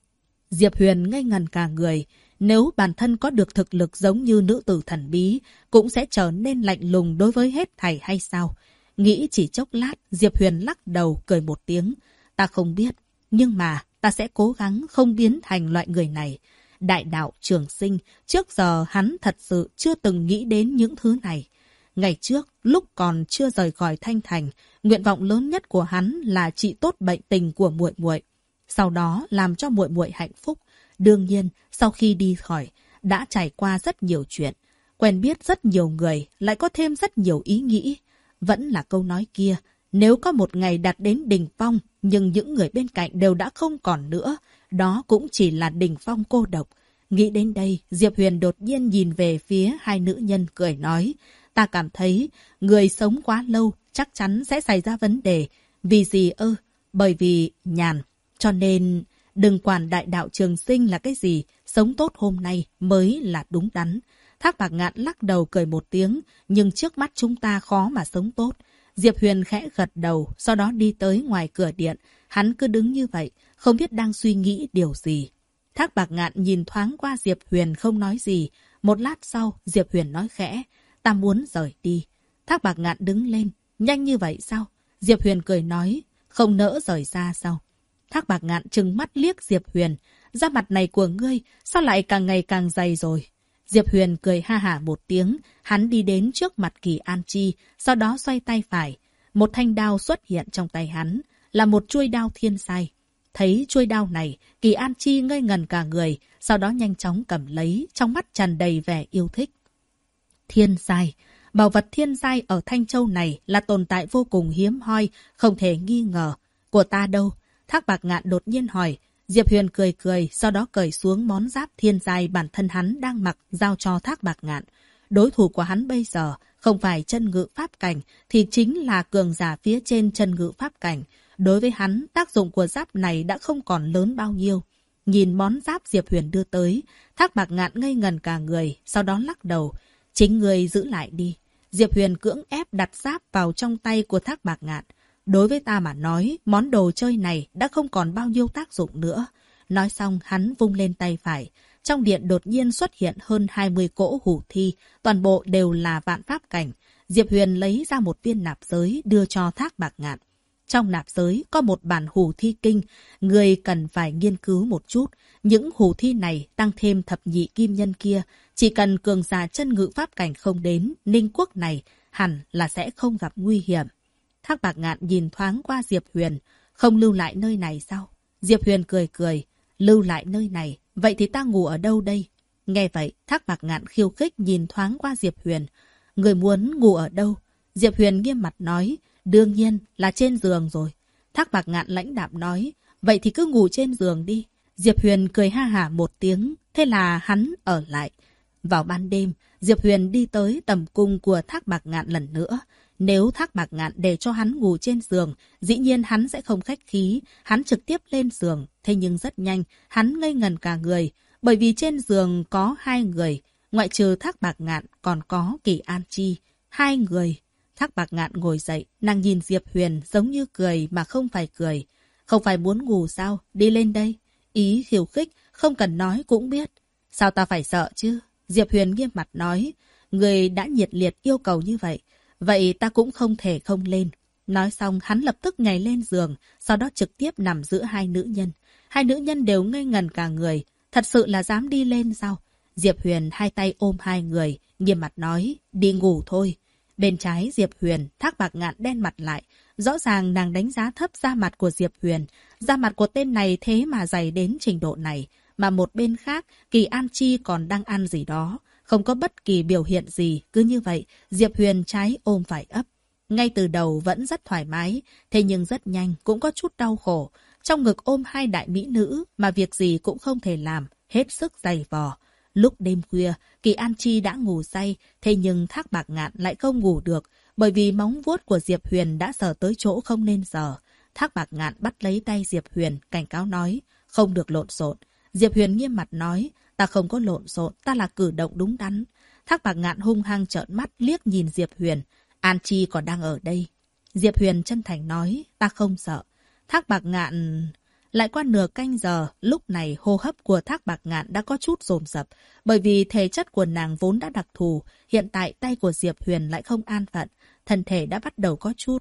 Speaker 1: Diệp Huyền ngây ngần cả người. Nếu bản thân có được thực lực giống như nữ tử thần bí, cũng sẽ trở nên lạnh lùng đối với hết thảy hay sao? Nghĩ chỉ chốc lát, Diệp Huyền lắc đầu cười một tiếng. Ta không biết, nhưng mà ta sẽ cố gắng không biến thành loại người này. Đại đạo Trường Sinh, trước giờ hắn thật sự chưa từng nghĩ đến những thứ này. Ngày trước, lúc còn chưa rời khỏi Thanh Thành, nguyện vọng lớn nhất của hắn là trị tốt bệnh tình của muội muội, sau đó làm cho muội muội hạnh phúc. Đương nhiên, sau khi đi khỏi, đã trải qua rất nhiều chuyện, quen biết rất nhiều người, lại có thêm rất nhiều ý nghĩ. Vẫn là câu nói kia, nếu có một ngày đạt đến đỉnh phong, nhưng những người bên cạnh đều đã không còn nữa, đó cũng chỉ là đỉnh phong cô độc. Nghĩ đến đây, Diệp Huyền đột nhiên nhìn về phía hai nữ nhân cười nói, ta cảm thấy người sống quá lâu chắc chắn sẽ xảy ra vấn đề. Vì gì ư? Bởi vì nhàn. Cho nên, đừng quản đại đạo Trường Sinh là cái gì, sống tốt hôm nay mới là đúng đắn. Thác Bạc Ngạn lắc đầu cười một tiếng, nhưng trước mắt chúng ta khó mà sống tốt. Diệp Huyền khẽ gật đầu, sau đó đi tới ngoài cửa điện. Hắn cứ đứng như vậy, không biết đang suy nghĩ điều gì. Thác Bạc Ngạn nhìn thoáng qua Diệp Huyền không nói gì. Một lát sau, Diệp Huyền nói khẽ, ta muốn rời đi. Thác Bạc Ngạn đứng lên, nhanh như vậy sao? Diệp Huyền cười nói, không nỡ rời ra sao? Thác Bạc Ngạn trừng mắt liếc Diệp Huyền, da mặt này của ngươi sao lại càng ngày càng dày rồi? Diệp Huyền cười ha hả một tiếng, hắn đi đến trước mặt Kỳ An Chi, sau đó xoay tay phải. Một thanh đao xuất hiện trong tay hắn, là một chuôi đao thiên sai. Thấy chuôi đao này, Kỳ An Chi ngây ngần cả người, sau đó nhanh chóng cầm lấy, trong mắt tràn đầy vẻ yêu thích. Thiên sai. Bảo vật thiên giai ở Thanh Châu này là tồn tại vô cùng hiếm hoi, không thể nghi ngờ. Của ta đâu? Thác Bạc Ngạn đột nhiên hỏi. Diệp Huyền cười cười, sau đó cởi xuống món giáp thiên giai bản thân hắn đang mặc, giao cho Thác Bạc Ngạn. Đối thủ của hắn bây giờ không phải chân ngự pháp cảnh, thì chính là cường giả phía trên chân ngự pháp cảnh. Đối với hắn, tác dụng của giáp này đã không còn lớn bao nhiêu. Nhìn món giáp Diệp Huyền đưa tới, Thác Bạc Ngạn ngây ngần cả người, sau đó lắc đầu. Chính người giữ lại đi. Diệp Huyền cưỡng ép đặt giáp vào trong tay của Thác Bạc Ngạn. Đối với ta mà nói, món đồ chơi này đã không còn bao nhiêu tác dụng nữa. Nói xong, hắn vung lên tay phải. Trong điện đột nhiên xuất hiện hơn 20 cỗ hủ thi, toàn bộ đều là vạn pháp cảnh. Diệp Huyền lấy ra một viên nạp giới đưa cho Thác Bạc Ngạn. Trong nạp giới có một bản hủ thi kinh, người cần phải nghiên cứu một chút. Những hủ thi này tăng thêm thập nhị kim nhân kia, chỉ cần cường giả chân ngự pháp cảnh không đến, Ninh Quốc này hẳn là sẽ không gặp nguy hiểm. Thác Bạc Ngạn nhìn thoáng qua Diệp Huyền, không lưu lại nơi này sao? Diệp Huyền cười cười, lưu lại nơi này, vậy thì ta ngủ ở đâu đây? Nghe vậy, Thác Bạc Ngạn khiêu khích nhìn thoáng qua Diệp Huyền. Người muốn ngủ ở đâu? Diệp Huyền nghiêm mặt nói, đương nhiên là trên giường rồi. Thác Bạc Ngạn lãnh đạm nói, vậy thì cứ ngủ trên giường đi. Diệp Huyền cười ha hả một tiếng, thế là hắn ở lại. Vào ban đêm, Diệp Huyền đi tới tầm cung của Thác Bạc Ngạn lần nữa. Nếu Thác Bạc Ngạn để cho hắn ngủ trên giường, dĩ nhiên hắn sẽ không khách khí, hắn trực tiếp lên giường. Thế nhưng rất nhanh, hắn ngây ngần cả người, bởi vì trên giường có hai người, ngoại trừ Thác Bạc Ngạn còn có Kỳ An Chi. Hai người. Thác Bạc Ngạn ngồi dậy, nàng nhìn Diệp Huyền giống như cười mà không phải cười. Không phải muốn ngủ sao? Đi lên đây. Ý khiêu khích, không cần nói cũng biết. Sao ta phải sợ chứ? Diệp Huyền nghiêm mặt nói, người đã nhiệt liệt yêu cầu như vậy, vậy ta cũng không thể không lên. Nói xong hắn lập tức nhảy lên giường, sau đó trực tiếp nằm giữa hai nữ nhân. Hai nữ nhân đều ngây ngần cả người, thật sự là dám đi lên sao? Diệp Huyền hai tay ôm hai người, nghiêm mặt nói, đi ngủ thôi. Bên trái Diệp Huyền, Thác Bạc Ngạn đen mặt lại. Rõ ràng nàng đánh giá thấp da mặt của Diệp Huyền. Da mặt của tên này thế mà dày đến trình độ này. Mà một bên khác, Kỳ An Chi còn đang ăn gì đó. Không có bất kỳ biểu hiện gì. Cứ như vậy, Diệp Huyền trái ôm phải ấp. Ngay từ đầu vẫn rất thoải mái. Thế nhưng rất nhanh cũng có chút đau khổ. Trong ngực ôm hai đại mỹ nữ mà việc gì cũng không thể làm. Hết sức dày vò. Lúc đêm khuya, Kỳ An Chi đã ngủ say, thế nhưng Thác Bạc Ngạn lại không ngủ được, bởi vì móng vuốt của Diệp Huyền đã sờ tới chỗ không nên sờ. Thác Bạc Ngạn bắt lấy tay Diệp Huyền, cảnh cáo nói, không được lộn xộn. Diệp Huyền nghiêm mặt nói, ta không có lộn xộn, ta là cử động đúng đắn. Thác Bạc Ngạn hung hăng trợn mắt liếc nhìn Diệp Huyền, An Chi còn đang ở đây. Diệp Huyền chân thành nói, ta không sợ. Thác Bạc Ngạn... Lại qua nửa canh giờ, lúc này hô hấp của Thác Bạc Ngạn đã có chút dồn dập, bởi vì thể chất của nàng vốn đã đặc thù, hiện tại tay của Diệp Huyền lại không an phận, thân thể đã bắt đầu có chút...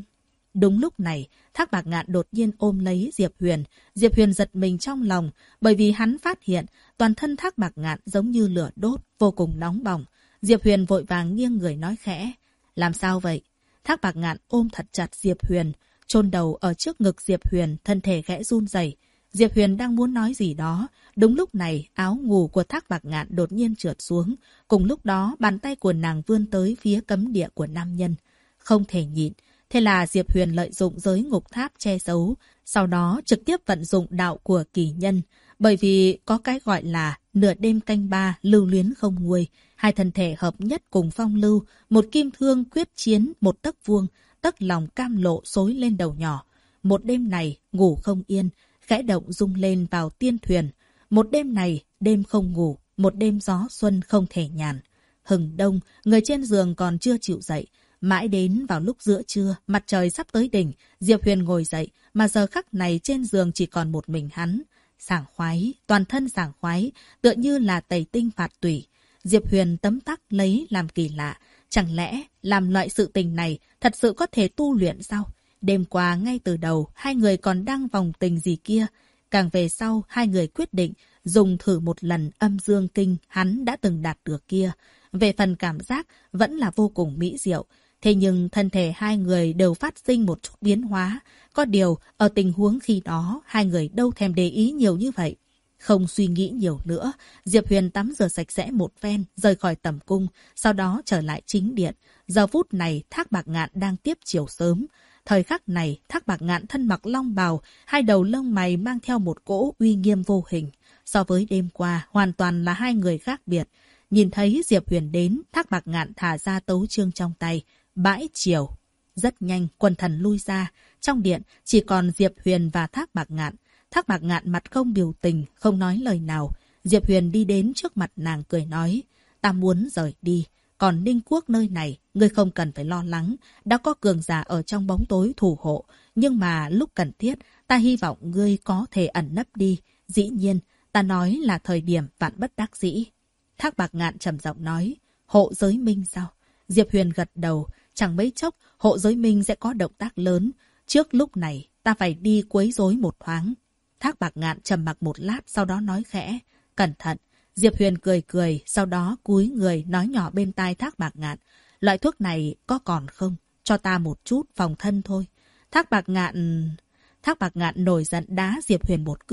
Speaker 1: Đúng lúc này, Thác Bạc Ngạn đột nhiên ôm lấy Diệp Huyền. Diệp Huyền giật mình trong lòng, bởi vì hắn phát hiện toàn thân Thác Bạc Ngạn giống như lửa đốt, vô cùng nóng bỏng. Diệp Huyền vội vàng nghiêng người nói khẽ, làm sao vậy? Thác Bạc Ngạn ôm thật chặt Diệp Huyền, chôn đầu ở trước ngực Diệp Huyền, thân thể khẽ run rẩy. Diệp Huyền đang muốn nói gì đó. Đúng lúc này, áo ngủ của Thác Bạc Ngạn đột nhiên trượt xuống. Cùng lúc đó, bàn tay của nàng vươn tới phía cấm địa của nam nhân. Không thể nhịn. Thế là Diệp Huyền lợi dụng giới ngục tháp che giấu. Sau đó trực tiếp vận dụng đạo của kỳ nhân. Bởi vì có cái gọi là nửa đêm canh ba, lưu luyến không nguôi. Hai thân thể hợp nhất cùng phong lưu. Một kim thương quyết chiến, một tấc vuông. Tấc lòng cam lộ xối lên đầu nhỏ. Một đêm này, ngủ không yên, khẽ động rung lên vào tiên thuyền. Một đêm này, đêm không ngủ, một đêm gió xuân không thể nhàn. Hừng đông, người trên giường còn chưa chịu dậy. Mãi đến vào lúc giữa trưa, mặt trời sắp tới đỉnh, Diệp Huyền ngồi dậy, mà giờ khắc này trên giường chỉ còn một mình hắn. Sảng khoái, toàn thân sảng khoái, tựa như là tẩy tinh phạt tủy. Diệp Huyền tấm tắc lấy làm kỳ lạ. Chẳng lẽ làm loại sự tình này thật sự có thể tu luyện sao? Đêm qua ngay từ đầu, hai người còn đang vòng tình gì kia. Càng về sau, hai người quyết định dùng thử một lần âm dương kinh hắn đã từng đạt được kia. Về phần cảm giác, vẫn là vô cùng mỹ diệu. Thế nhưng thân thể hai người đều phát sinh một chút biến hóa. Có điều, ở tình huống khi đó, hai người đâu thèm để ý nhiều như vậy. Không suy nghĩ nhiều nữa, Diệp Huyền tắm rửa sạch sẽ một phen, rời khỏi tầm cung, sau đó trở lại chính điện. Giờ phút này, Thác Bạc Ngạn đang tiếp chiều sớm. Thời khắc này, Thác Bạc Ngạn thân mặc long bào, hai đầu lông mày mang theo một cỗ uy nghiêm vô hình. So với đêm qua, hoàn toàn là hai người khác biệt. Nhìn thấy Diệp Huyền đến, Thác Bạc Ngạn thả ra tấu chương trong tay, bãi chiều. Rất nhanh, quần thần lui ra. Trong điện, chỉ còn Diệp Huyền và Thác Bạc Ngạn. Thác Bạc Ngạn mặt không biểu tình, không nói lời nào. Diệp Huyền đi đến trước mặt nàng cười nói, ta muốn rời đi. Còn Ninh Quốc nơi này, ngươi không cần phải lo lắng. Đã có cường giả ở trong bóng tối thủ hộ. Nhưng mà lúc cần thiết, ta hy vọng ngươi có thể ẩn nấp đi. Dĩ nhiên, ta nói là thời điểm vạn bất đắc dĩ. Thác Bạc Ngạn trầm giọng nói, hộ giới minh sao? Diệp Huyền gật đầu, chẳng mấy chốc, hộ giới minh sẽ có động tác lớn. Trước lúc này, ta phải đi quấy rối một thoáng. Thác Bạc Ngạn trầm mặc một lát, sau đó nói khẽ, cẩn thận. Diệp Huyền cười cười, sau đó cúi người nói nhỏ bên tai Thác Bạc Ngạn, loại thuốc này có còn không? Cho ta một chút phòng thân thôi. Thác Bạc Ngạn nổi giận đá Diệp Huyền một cước.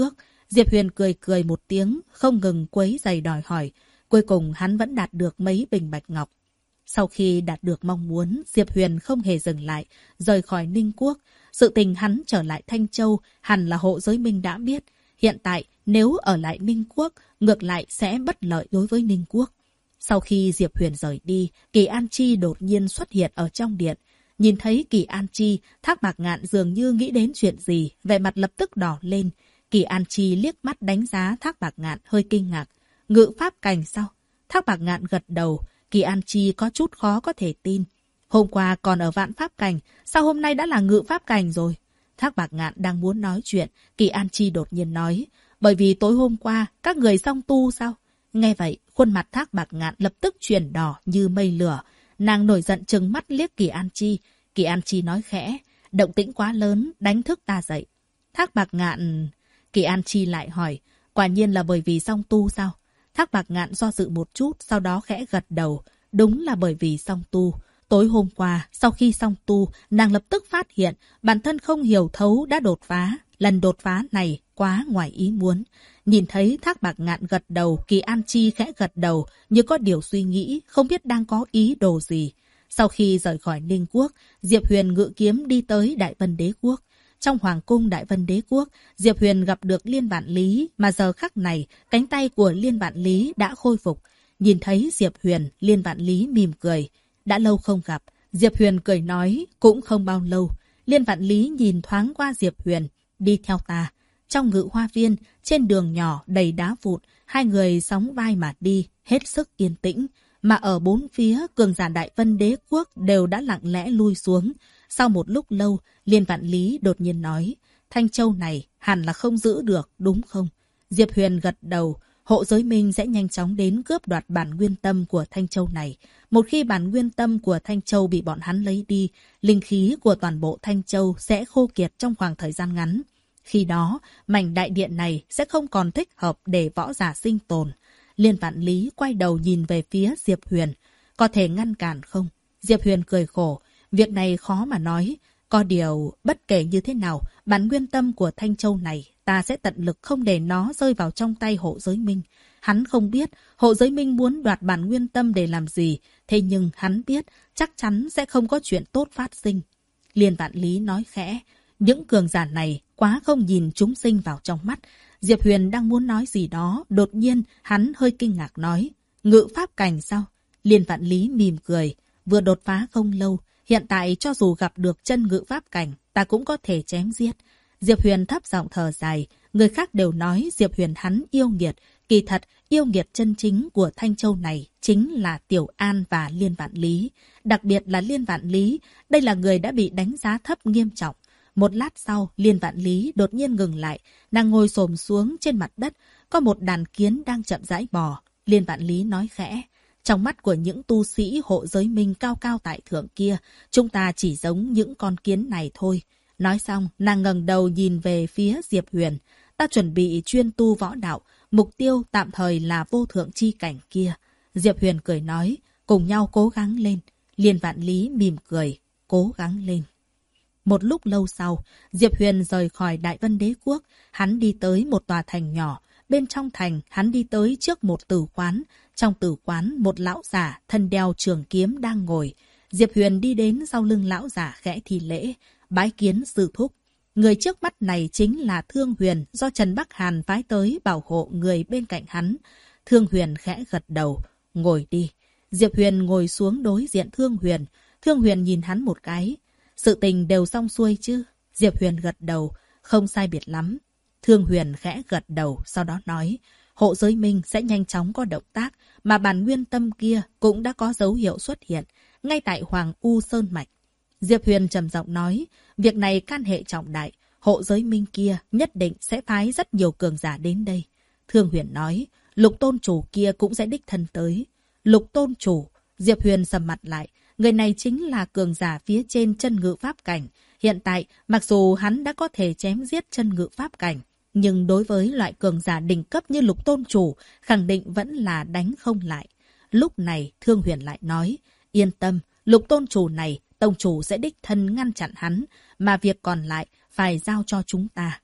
Speaker 1: Diệp Huyền cười cười một tiếng, không ngừng quấy giày đòi hỏi. Cuối cùng hắn vẫn đạt được mấy bình bạch ngọc. Sau khi đạt được mong muốn, Diệp Huyền không hề dừng lại, rời khỏi Ninh Quốc. Sự tình hắn trở lại Thanh Châu hẳn là Hộ Giới Minh đã biết. Hiện tại, nếu ở lại Ninh Quốc, ngược lại sẽ bất lợi đối với Ninh Quốc. Sau khi Diệp Huyền rời đi, Kỳ An Chi đột nhiên xuất hiện ở trong điện. Nhìn thấy Kỳ An Chi, Thác Bạc Ngạn dường như nghĩ đến chuyện gì, vẻ mặt lập tức đỏ lên. Kỳ An Chi liếc mắt đánh giá Thác Bạc Ngạn hơi kinh ngạc. Ngự pháp cảnh sao? Thác Bạc Ngạn gật đầu. Kỳ An Chi có chút khó có thể tin. Hôm qua còn ở vạn pháp cảnh, sao hôm nay đã là ngự pháp cảnh rồi? Thác Bạc Ngạn đang muốn nói chuyện, Kỳ An Chi đột nhiên nói. Bởi vì tối hôm qua, các người song tu sao? Nghe vậy, khuôn mặt Thác Bạc Ngạn lập tức chuyển đỏ như mây lửa. Nàng nổi giận trừng mắt liếc Kỳ An Chi. Kỳ An Chi nói khẽ, động tĩnh quá lớn, đánh thức ta dậy. Thác Bạc Ngạn... Kỳ An Chi lại hỏi, quả nhiên là bởi vì song tu sao? Thác Bạc Ngạn do dự một chút, sau đó khẽ gật đầu. Đúng là bởi vì song tu. Tối hôm qua, sau khi song tu, nàng lập tức phát hiện bản thân không hiểu thấu đã đột phá. Lần đột phá này quá ngoài ý muốn. Nhìn thấy Thác Bạc Ngạn gật đầu, Kỳ An Chi khẽ gật đầu, như có điều suy nghĩ, không biết đang có ý đồ gì. Sau khi rời khỏi Ninh Quốc, Diệp Huyền ngự kiếm đi tới Đại Vân Đế Quốc. Trong Hoàng cung Đại Vân Đế Quốc, Diệp Huyền gặp được Liên Vạn Lý, mà giờ khắc này, cánh tay của Liên Vạn Lý đã khôi phục. Nhìn thấy Diệp Huyền, Liên Vạn Lý mỉm cười. Đã lâu không gặp, Diệp Huyền cười nói, cũng không bao lâu. Liên Vạn Lý nhìn thoáng qua Diệp Huyền, đi theo ta. Trong ngự hoa viên, trên đường nhỏ đầy đá vụn, hai người sóng vai mà đi, hết sức yên tĩnh. Mà ở bốn phía, cường giả Đại Vân Đế Quốc đều đã lặng lẽ lui xuống. Sau một lúc lâu, Liên Vạn Lý đột nhiên nói, Thanh Châu này hẳn là không giữ được, đúng không? Diệp Huyền gật đầu, Hộ Giới Minh sẽ nhanh chóng đến cướp đoạt bản nguyên tâm của Thanh Châu này. Một khi bản nguyên tâm của Thanh Châu bị bọn hắn lấy đi, linh khí của toàn bộ Thanh Châu sẽ khô kiệt trong khoảng thời gian ngắn. Khi đó, mảnh đại điện này sẽ không còn thích hợp để võ giả sinh tồn. Liên Vạn Lý quay đầu nhìn về phía Diệp Huyền. Có thể ngăn cản không? Diệp Huyền cười khổ. Việc này khó mà nói. Có điều, bất kể như thế nào, bản nguyên tâm của Thanh Châu này, ta sẽ tận lực không để nó rơi vào trong tay Hộ Giới Minh. Hắn không biết Hộ Giới Minh muốn đoạt bản nguyên tâm để làm gì, thế nhưng hắn biết chắc chắn sẽ không có chuyện tốt phát sinh. Liên Vạn Lý nói khẽ, những cường giả này quá không nhìn chúng sinh vào trong mắt. Diệp Huyền đang muốn nói gì đó, đột nhiên hắn hơi kinh ngạc nói, ngự pháp cảnh sao? Liên Vạn Lý mỉm cười, vừa đột phá không lâu, hiện tại cho dù gặp được chân ngự pháp cảnh, ta cũng có thể chém giết. Diệp Huyền thấp giọng thở dài, người khác đều nói Diệp Huyền hắn yêu nghiệt, kỳ thật yêu nghiệt chân chính của Thanh Châu này chính là Tiểu An và Liên Vạn Lý. Đặc biệt là Liên Vạn Lý, đây là người đã bị đánh giá thấp nghiêm trọng. Một lát sau, Liên Vạn Lý đột nhiên ngừng lại, nàng ngồi xổm xuống trên mặt đất, có một đàn kiến đang chậm rãi bò. Liên Vạn Lý nói khẽ, trong mắt của những tu sĩ Hộ Giới Minh cao cao tại thượng kia, chúng ta chỉ giống những con kiến này thôi. Nói xong, nàng ngẩng đầu nhìn về phía Diệp Huyền. Ta chuẩn bị chuyên tu võ đạo, mục tiêu tạm thời là vô thượng chi cảnh kia. Diệp Huyền cười nói, cùng nhau cố gắng lên. Liên Vạn Lý mỉm cười, cố gắng lên. Một lúc lâu sau, Diệp Huyền rời khỏi Đại Vân Đế Quốc, hắn đi tới một tòa thành nhỏ. Bên trong thành, hắn đi tới trước một tử quán. Trong tử quán, một lão giả thân đeo trường kiếm đang ngồi. Diệp Huyền đi đến sau lưng lão giả khẽ thi lễ, bái kiến sư thúc. Người trước mắt này chính là Thương Huyền do Trần Bắc Hàn phái tới bảo hộ người bên cạnh hắn. Thương Huyền khẽ gật đầu, ngồi đi. Diệp Huyền ngồi xuống đối diện Thương Huyền. Thương Huyền nhìn hắn một cái. Sự tình đều xong xuôi chứ? Diệp Huyền gật đầu, không sai biệt lắm. Thương Huyền khẽ gật đầu, sau đó nói, Hộ Giới Minh sẽ nhanh chóng có động tác, mà bản nguyên tâm kia cũng đã có dấu hiệu xuất hiện, ngay tại Hoàng U Sơn Mạch. Diệp Huyền trầm giọng nói, việc này can hệ trọng đại, Hộ Giới Minh kia nhất định sẽ phái rất nhiều cường giả đến đây. Thương Huyền nói, Lục Tôn Chủ kia cũng sẽ đích thân tới. Lục Tôn Chủ, Diệp Huyền sầm mặt lại, người này chính là cường giả phía trên chân ngự pháp cảnh. Hiện tại, mặc dù hắn đã có thể chém giết chân ngự pháp cảnh, nhưng đối với loại cường giả đỉnh cấp như Lục Tôn Chủ, khẳng định vẫn là đánh không lại. Lúc này, Thương Huyền lại nói, yên tâm, Lục Tôn Chủ này, Tông Chủ sẽ đích thân ngăn chặn hắn, mà việc còn lại phải giao cho chúng ta.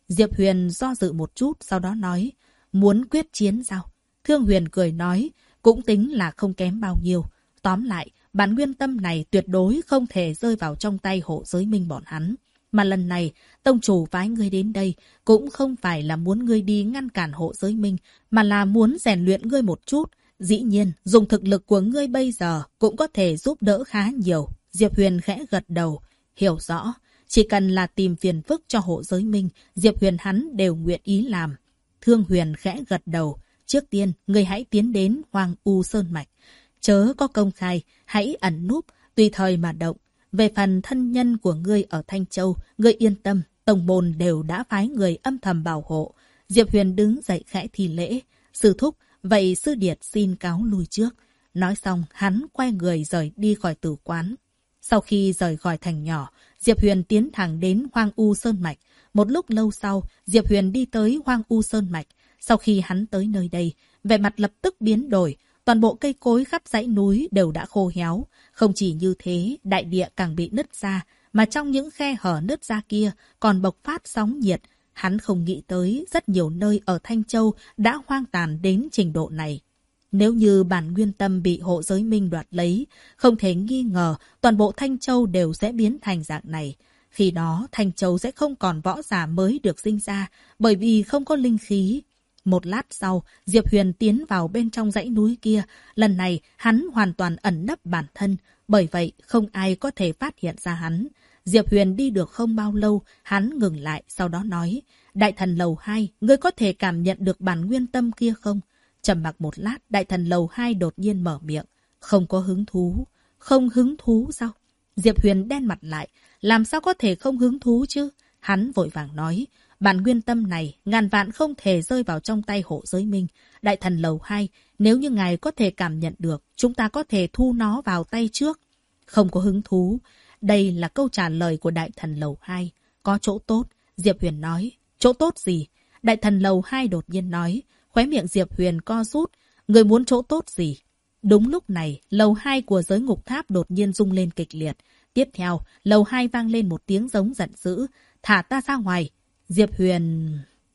Speaker 1: Diệp Huyền do dự một chút, sau đó nói, muốn quyết chiến sao? Thương Huyền cười nói, cũng tính là không kém bao nhiêu. Tóm lại, bản nguyên tâm này tuyệt đối không thể rơi vào trong tay hộ giới minh bọn hắn. Mà lần này, tông chủ phái ngươi đến đây cũng không phải là muốn ngươi đi ngăn cản hộ giới minh, mà là muốn rèn luyện ngươi một chút. Dĩ nhiên, dùng thực lực của ngươi bây giờ cũng có thể giúp đỡ khá nhiều. Diệp Huyền khẽ gật đầu, hiểu rõ. Chỉ cần là tìm phiền phức cho hộ giới minh, Diệp Huyền hắn đều nguyện ý làm. Thương Huyền khẽ gật đầu. Trước tiên, ngươi hãy tiến đến Hoang U Sơn Mạch. Chớ có công khai, hãy ẩn núp, tùy thời mà động. Về phần thân nhân của ngươi ở Thanh Châu, ngươi yên tâm, tổng môn đều đã phái người âm thầm bảo hộ. Diệp Huyền đứng dậy khẽ thi lễ. Sư thúc, vậy sư điệt xin cáo lui trước. Nói xong, hắn quay người rời đi khỏi tử quán. Sau khi rời khỏi thành nhỏ, Diệp Huyền tiến thẳng đến Hoang U Sơn Mạch. Một lúc lâu sau, Diệp Huyền đi tới Hoang U Sơn Mạch. Sau khi hắn tới nơi đây, vẻ mặt lập tức biến đổi. Toàn bộ cây cối khắp dãy núi đều đã khô héo. Không chỉ như thế, đại địa càng bị nứt ra, mà trong những khe hở nứt ra kia còn bộc phát sóng nhiệt. Hắn không nghĩ tới rất nhiều nơi ở Thanh Châu đã hoang tàn đến trình độ này. Nếu như bản nguyên tâm bị hộ giới minh đoạt lấy, không thể nghi ngờ toàn bộ Thanh Châu đều sẽ biến thành dạng này. Khi đó, Thanh Châu sẽ không còn võ giả mới được sinh ra, bởi vì không có linh khí. Một lát sau, Diệp Huyền tiến vào bên trong dãy núi kia. Lần này, hắn hoàn toàn ẩn nấp bản thân, bởi vậy không ai có thể phát hiện ra hắn. Diệp Huyền đi được không bao lâu, hắn ngừng lại, sau đó nói, Đại thần lầu 2, ngươi có thể cảm nhận được bản nguyên tâm kia không? Trầm mặc một lát, Đại thần lầu 2 đột nhiên mở miệng, không có hứng thú. Không hứng thú sao? Diệp Huyền đen mặt lại, làm sao có thể không hứng thú chứ? Hắn vội vàng nói, bản nguyên tâm này ngàn vạn không thể rơi vào trong tay hộ giới minh. Đại thần lầu 2, nếu như ngài có thể cảm nhận được, chúng ta có thể thu nó vào tay trước. Không có hứng thú. Đây là câu trả lời của đại thần lầu 2. Có chỗ tốt, Diệp Huyền nói. Chỗ tốt gì? Đại thần lầu 2 đột nhiên nói. Khóe miệng Diệp Huyền co rút. Người muốn chỗ tốt gì? Đúng lúc này, lầu 2 của giới ngục tháp đột nhiên rung lên kịch liệt. Tiếp theo, lầu 2 vang lên một tiếng giống giận dữ. Thả ta ra ngoài. Diệp Huyền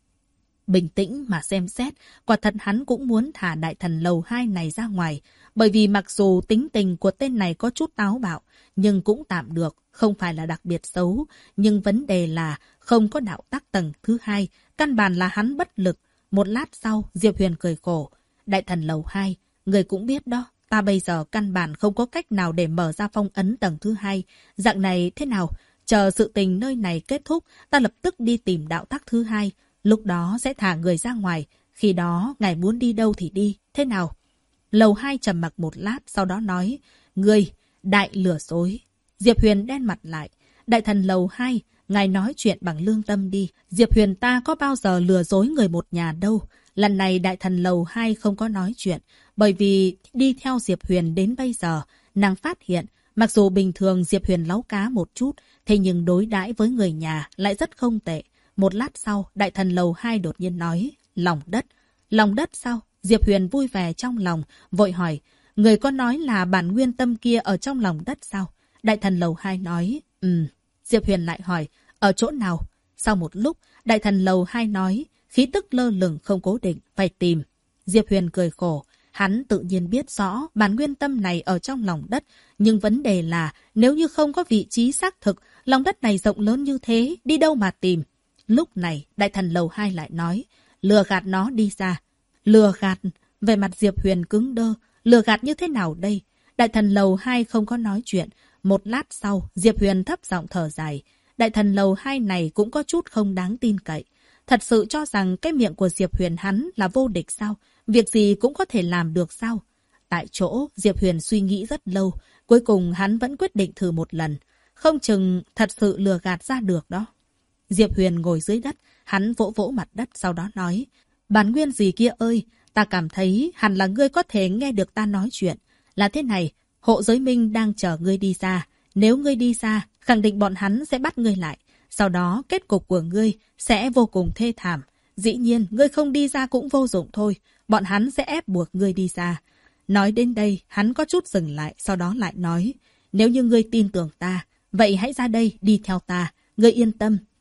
Speaker 1: bình tĩnh mà xem xét, quả thật hắn cũng muốn thả đại thần lầu 2 này ra ngoài, bởi vì mặc dù tính tình của tên này có chút táo bạo, nhưng cũng tạm được, không phải là đặc biệt xấu, nhưng vấn đề là không có đạo tắc tầng thứ 2, căn bản là hắn bất lực. Một lát sau, Diệp Huyền cười khổ, đại thần lầu 2, người cũng biết đó, ta bây giờ căn bản không có cách nào để mở ra phong ấn tầng thứ 2, dạng này thế nào? Chờ sự tình nơi này kết thúc, ta lập tức đi tìm đạo tắc thứ 2. Lúc đó sẽ thả người ra ngoài. Khi đó, ngài muốn đi đâu thì đi. Thế nào? Lầu 2 trầm mặc một lát, sau đó nói, ngươi, đại lừa dối. Diệp Huyền đen mặt lại. Đại thần lầu 2, ngài nói chuyện bằng lương tâm đi. Diệp Huyền ta có bao giờ lừa dối người một nhà đâu. Lần này đại thần lầu 2 không có nói chuyện. Bởi vì đi theo Diệp Huyền đến bây giờ, nàng phát hiện, mặc dù bình thường Diệp Huyền láu cá một chút, thế nhưng đối đãi với người nhà lại rất không tệ. Một lát sau, đại thần lầu 2 đột nhiên nói, lòng đất. Lòng đất sao? Diệp Huyền vui vẻ trong lòng, vội hỏi, người có nói là bản nguyên tâm kia ở trong lòng đất sao? Đại thần lầu 2 nói, Diệp Huyền lại hỏi, ở chỗ nào? Sau một lúc, đại thần lầu 2 nói, khí tức lơ lửng không cố định, phải tìm. Diệp Huyền cười khổ. Hắn tự nhiên biết rõ bản nguyên tâm này ở trong lòng đất, nhưng vấn đề là nếu như không có vị trí xác thực, lòng đất này rộng lớn như thế, đi đâu mà tìm? Lúc này, đại thần lầu 2 lại nói, lừa gạt nó đi ra. Lừa gạt? Về mặt Diệp Huyền cứng đơ, lừa gạt như thế nào đây? Đại thần lầu 2 không có nói chuyện. Một lát sau, Diệp Huyền thấp giọng thở dài. Đại thần lầu 2 này cũng có chút không đáng tin cậy. Thật sự cho rằng cái miệng của Diệp Huyền hắn là vô địch sao? Việc gì cũng có thể làm được sao? Tại chỗ, Diệp Huyền suy nghĩ rất lâu. Cuối cùng hắn vẫn quyết định thử một lần. Không chừng thật sự lừa gạt ra được đó. Diệp Huyền ngồi dưới đất, hắn vỗ vỗ mặt đất sau đó nói. Bản nguyên gì kia ơi, ta cảm thấy hẳn là ngươi có thể nghe được ta nói chuyện. Là thế này, hộ giới minh đang chờ ngươi đi ra. Nếu ngươi đi ra, khẳng định bọn hắn sẽ bắt ngươi lại. Sau đó, kết cục của ngươi sẽ vô cùng thê thảm. Dĩ nhiên, ngươi không đi ra cũng vô dụng thôi. Bọn hắn sẽ ép buộc ngươi đi ra. Nói đến đây, hắn có chút dừng lại, sau đó lại nói. Nếu như ngươi tin tưởng ta, vậy hãy ra đây đi theo ta. Ngươi yên tâm,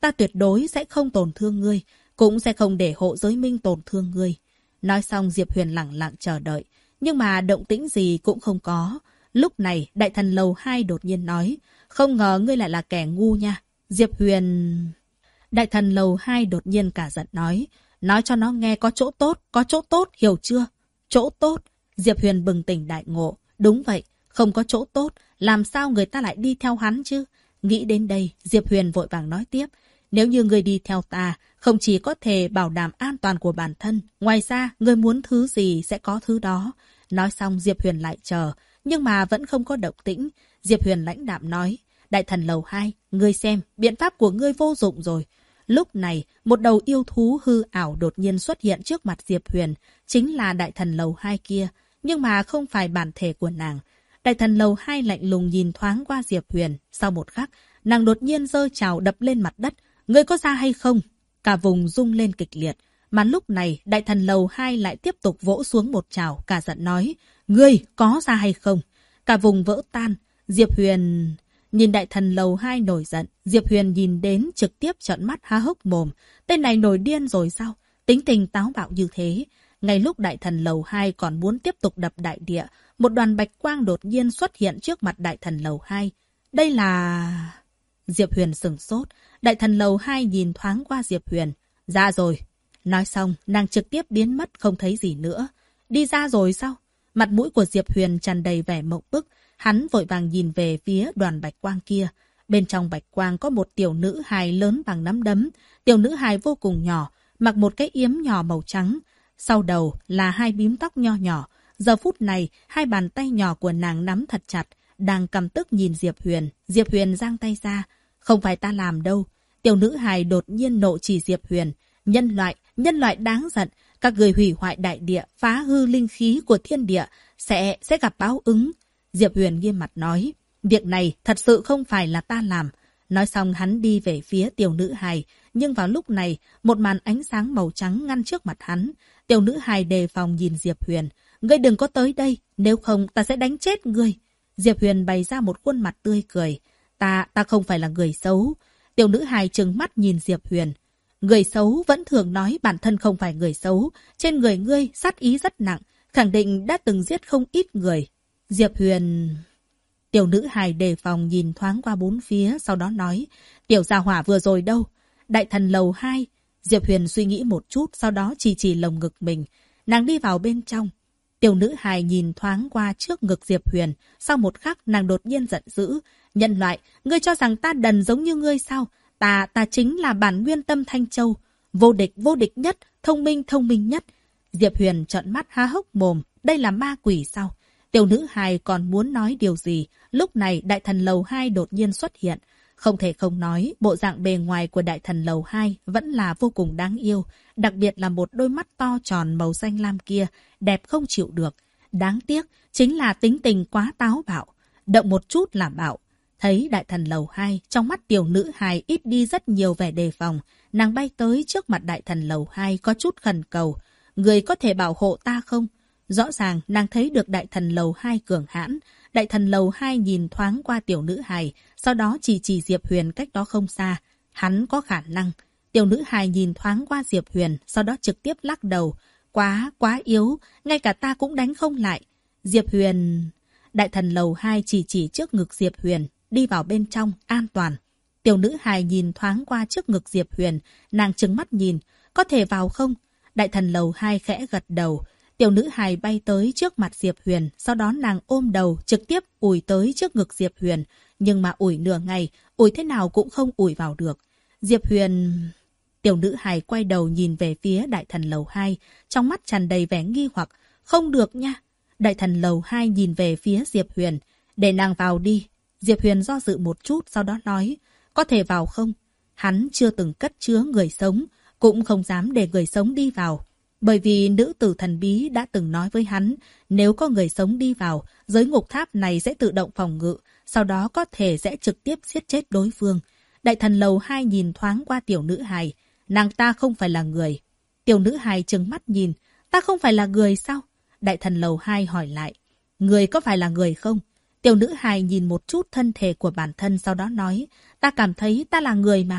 Speaker 1: ta tuyệt đối sẽ không tổn thương ngươi, cũng sẽ không để hộ giới minh tổn thương ngươi. Nói xong Diệp Huyền lặng lặng chờ đợi, nhưng mà động tĩnh gì cũng không có. Lúc này đại thần lầu 2 đột nhiên nói, không ngờ ngươi lại là kẻ ngu nha. Diệp Huyền... Đại thần lầu 2 đột nhiên cả giận nói cho nó nghe có chỗ tốt, hiểu chưa? Chỗ tốt. Diệp Huyền bừng tỉnh đại ngộ. Đúng vậy, không có chỗ tốt, làm sao người ta lại đi theo hắn chứ? Nghĩ đến đây, Diệp Huyền vội vàng nói tiếp. Nếu như người đi theo ta, không chỉ có thể bảo đảm an toàn của bản thân, ngoài ra, người muốn thứ gì sẽ có thứ đó. Nói xong Diệp Huyền lại chờ, nhưng mà vẫn không có động tĩnh. Diệp Huyền lãnh đạm nói, đại thần lầu 2, ngươi xem, biện pháp của ngươi vô dụng rồi. Lúc này, một đầu yêu thú hư ảo đột nhiên xuất hiện trước mặt Diệp Huyền, chính là đại thần lầu 2 kia, nhưng mà không phải bản thể của nàng. Đại thần lầu 2 lạnh lùng nhìn thoáng qua Diệp Huyền, sau một khắc, nàng đột nhiên giơ chảo đập lên mặt đất. Ngươi có ra hay không? Cả vùng rung lên kịch liệt. Mà lúc này, đại thần lầu 2 lại tiếp tục vỗ xuống một chảo, cả giận nói, ngươi có ra hay không? Cả vùng vỡ tan. Diệp Huyền... Nhìn đại thần lầu 2 nổi giận, Diệp Huyền nhìn đến trực tiếp trợn mắt há hốc mồm. Tên này nổi điên rồi sao? Tính tình táo bạo như thế. Ngay lúc đại thần lầu 2 còn muốn tiếp tục đập đại địa, một đoàn bạch quang đột nhiên xuất hiện trước mặt đại thần lầu 2. Đây là... Diệp Huyền sửng sốt. Đại thần lầu 2 nhìn thoáng qua Diệp Huyền. Ra rồi. Nói xong, nàng trực tiếp biến mất không thấy gì nữa. Đi ra rồi sao? Mặt mũi của Diệp Huyền tràn đầy vẻ mộng bức. Hắn vội vàng nhìn về phía đoàn bạch quang kia. Bên trong bạch quang có một tiểu nữ hài lớn bằng nắm đấm. Tiểu nữ hài vô cùng nhỏ, mặc một cái yếm nhỏ màu trắng. Sau đầu là hai bím tóc nho nhỏ. Giờ phút này, hai bàn tay nhỏ của nàng nắm thật chặt, đang căm tức nhìn Diệp Huyền. Diệp Huyền giang tay ra. Không phải ta làm đâu. Tiểu nữ hài đột nhiên nộ chỉ Diệp Huyền. Nhân loại đáng giận. Các người hủy hoại đại địa, phá hư linh khí của thiên địa, sẽ gặp báo ứng. Diệp Huyền nghiêm mặt nói, việc này thật sự không phải là ta làm. Nói xong hắn đi về phía tiểu nữ hài, nhưng vào lúc này, một màn ánh sáng màu trắng ngăn trước mặt hắn. Tiểu nữ hài đề phòng nhìn Diệp Huyền, ngươi đừng có tới đây, nếu không ta sẽ đánh chết ngươi. Diệp Huyền bày ra một khuôn mặt tươi cười, ta không phải là người xấu. Tiểu nữ hài trừng mắt nhìn Diệp Huyền, người xấu vẫn thường nói bản thân không phải người xấu, trên người ngươi sát ý rất nặng, khẳng định đã từng giết không ít người. Diệp Huyền... Tiểu nữ hài đề phòng nhìn thoáng qua bốn phía, sau đó nói, tiểu gia hỏa vừa rồi đâu? Đại thần lầu 2. Diệp Huyền suy nghĩ một chút, sau đó chỉ lồng ngực mình. Nàng đi vào bên trong. Tiểu nữ hài nhìn thoáng qua trước ngực Diệp Huyền, sau một khắc nàng đột nhiên giận dữ. Nhân loại, ngươi cho rằng ta đần giống như ngươi sao? Ta chính là bản nguyên tâm Thanh Châu. Vô địch nhất, thông minh nhất. Diệp Huyền trợn mắt há hốc mồm, đây là ma quỷ sao? Tiểu nữ hài còn muốn nói điều gì, lúc này đại thần lầu 2 đột nhiên xuất hiện. Không thể không nói, bộ dạng bề ngoài của đại thần lầu 2 vẫn là vô cùng đáng yêu, đặc biệt là một đôi mắt to tròn màu xanh lam kia, đẹp không chịu được. Đáng tiếc, chính là tính tình quá táo bạo, động một chút là bạo. Thấy đại thần lầu 2, trong mắt tiểu nữ hài ít đi rất nhiều vẻ đề phòng, nàng bay tới trước mặt đại thần lầu 2 có chút khẩn cầu. Người có thể bảo hộ ta không? Rõ ràng nàng thấy được đại thần lầu 2 cường hãn. Đại thần lầu 2 nhìn thoáng qua tiểu nữ hài, sau đó chỉ Diệp Huyền cách đó không xa. Hắn có khả năng. Tiểu nữ hài nhìn thoáng qua Diệp Huyền, sau đó trực tiếp lắc đầu. Quá yếu, ngay cả ta cũng đánh không lại. Diệp Huyền... Đại thần lầu 2 chỉ trước ngực Diệp Huyền, đi vào bên trong, an toàn. Tiểu nữ hài nhìn thoáng qua trước ngực Diệp Huyền, nàng trừng mắt nhìn, có thể vào không? Đại thần lầu 2 khẽ gật đầu. Tiểu nữ hài bay tới trước mặt Diệp Huyền, sau đó nàng ôm đầu trực tiếp ủi tới trước ngực Diệp Huyền. Nhưng mà ủi nửa ngày, ủi thế nào cũng không ủi vào được. Diệp Huyền... Tiểu nữ hài quay đầu nhìn về phía đại thần lầu 2, trong mắt tràn đầy vẻ nghi hoặc. Không được nha. Đại thần lầu 2 nhìn về phía Diệp Huyền. Để nàng vào đi. Diệp Huyền do dự một chút, sau đó nói, có thể vào không? Hắn chưa từng cất chứa người sống, cũng không dám để người sống đi vào. Bởi vì nữ tử thần bí đã từng nói với hắn, nếu có người sống đi vào, giới ngục tháp này sẽ tự động phòng ngự, sau đó có thể sẽ trực tiếp giết chết đối phương. Đại thần lầu 2 nhìn thoáng qua tiểu nữ hài, nàng ta không phải là người. Tiểu nữ hài trừng mắt nhìn, ta không phải là người sao? Đại thần lầu 2 hỏi lại, người có phải là người không? Tiểu nữ hài nhìn một chút thân thể của bản thân, sau đó nói, ta cảm thấy ta là người mà.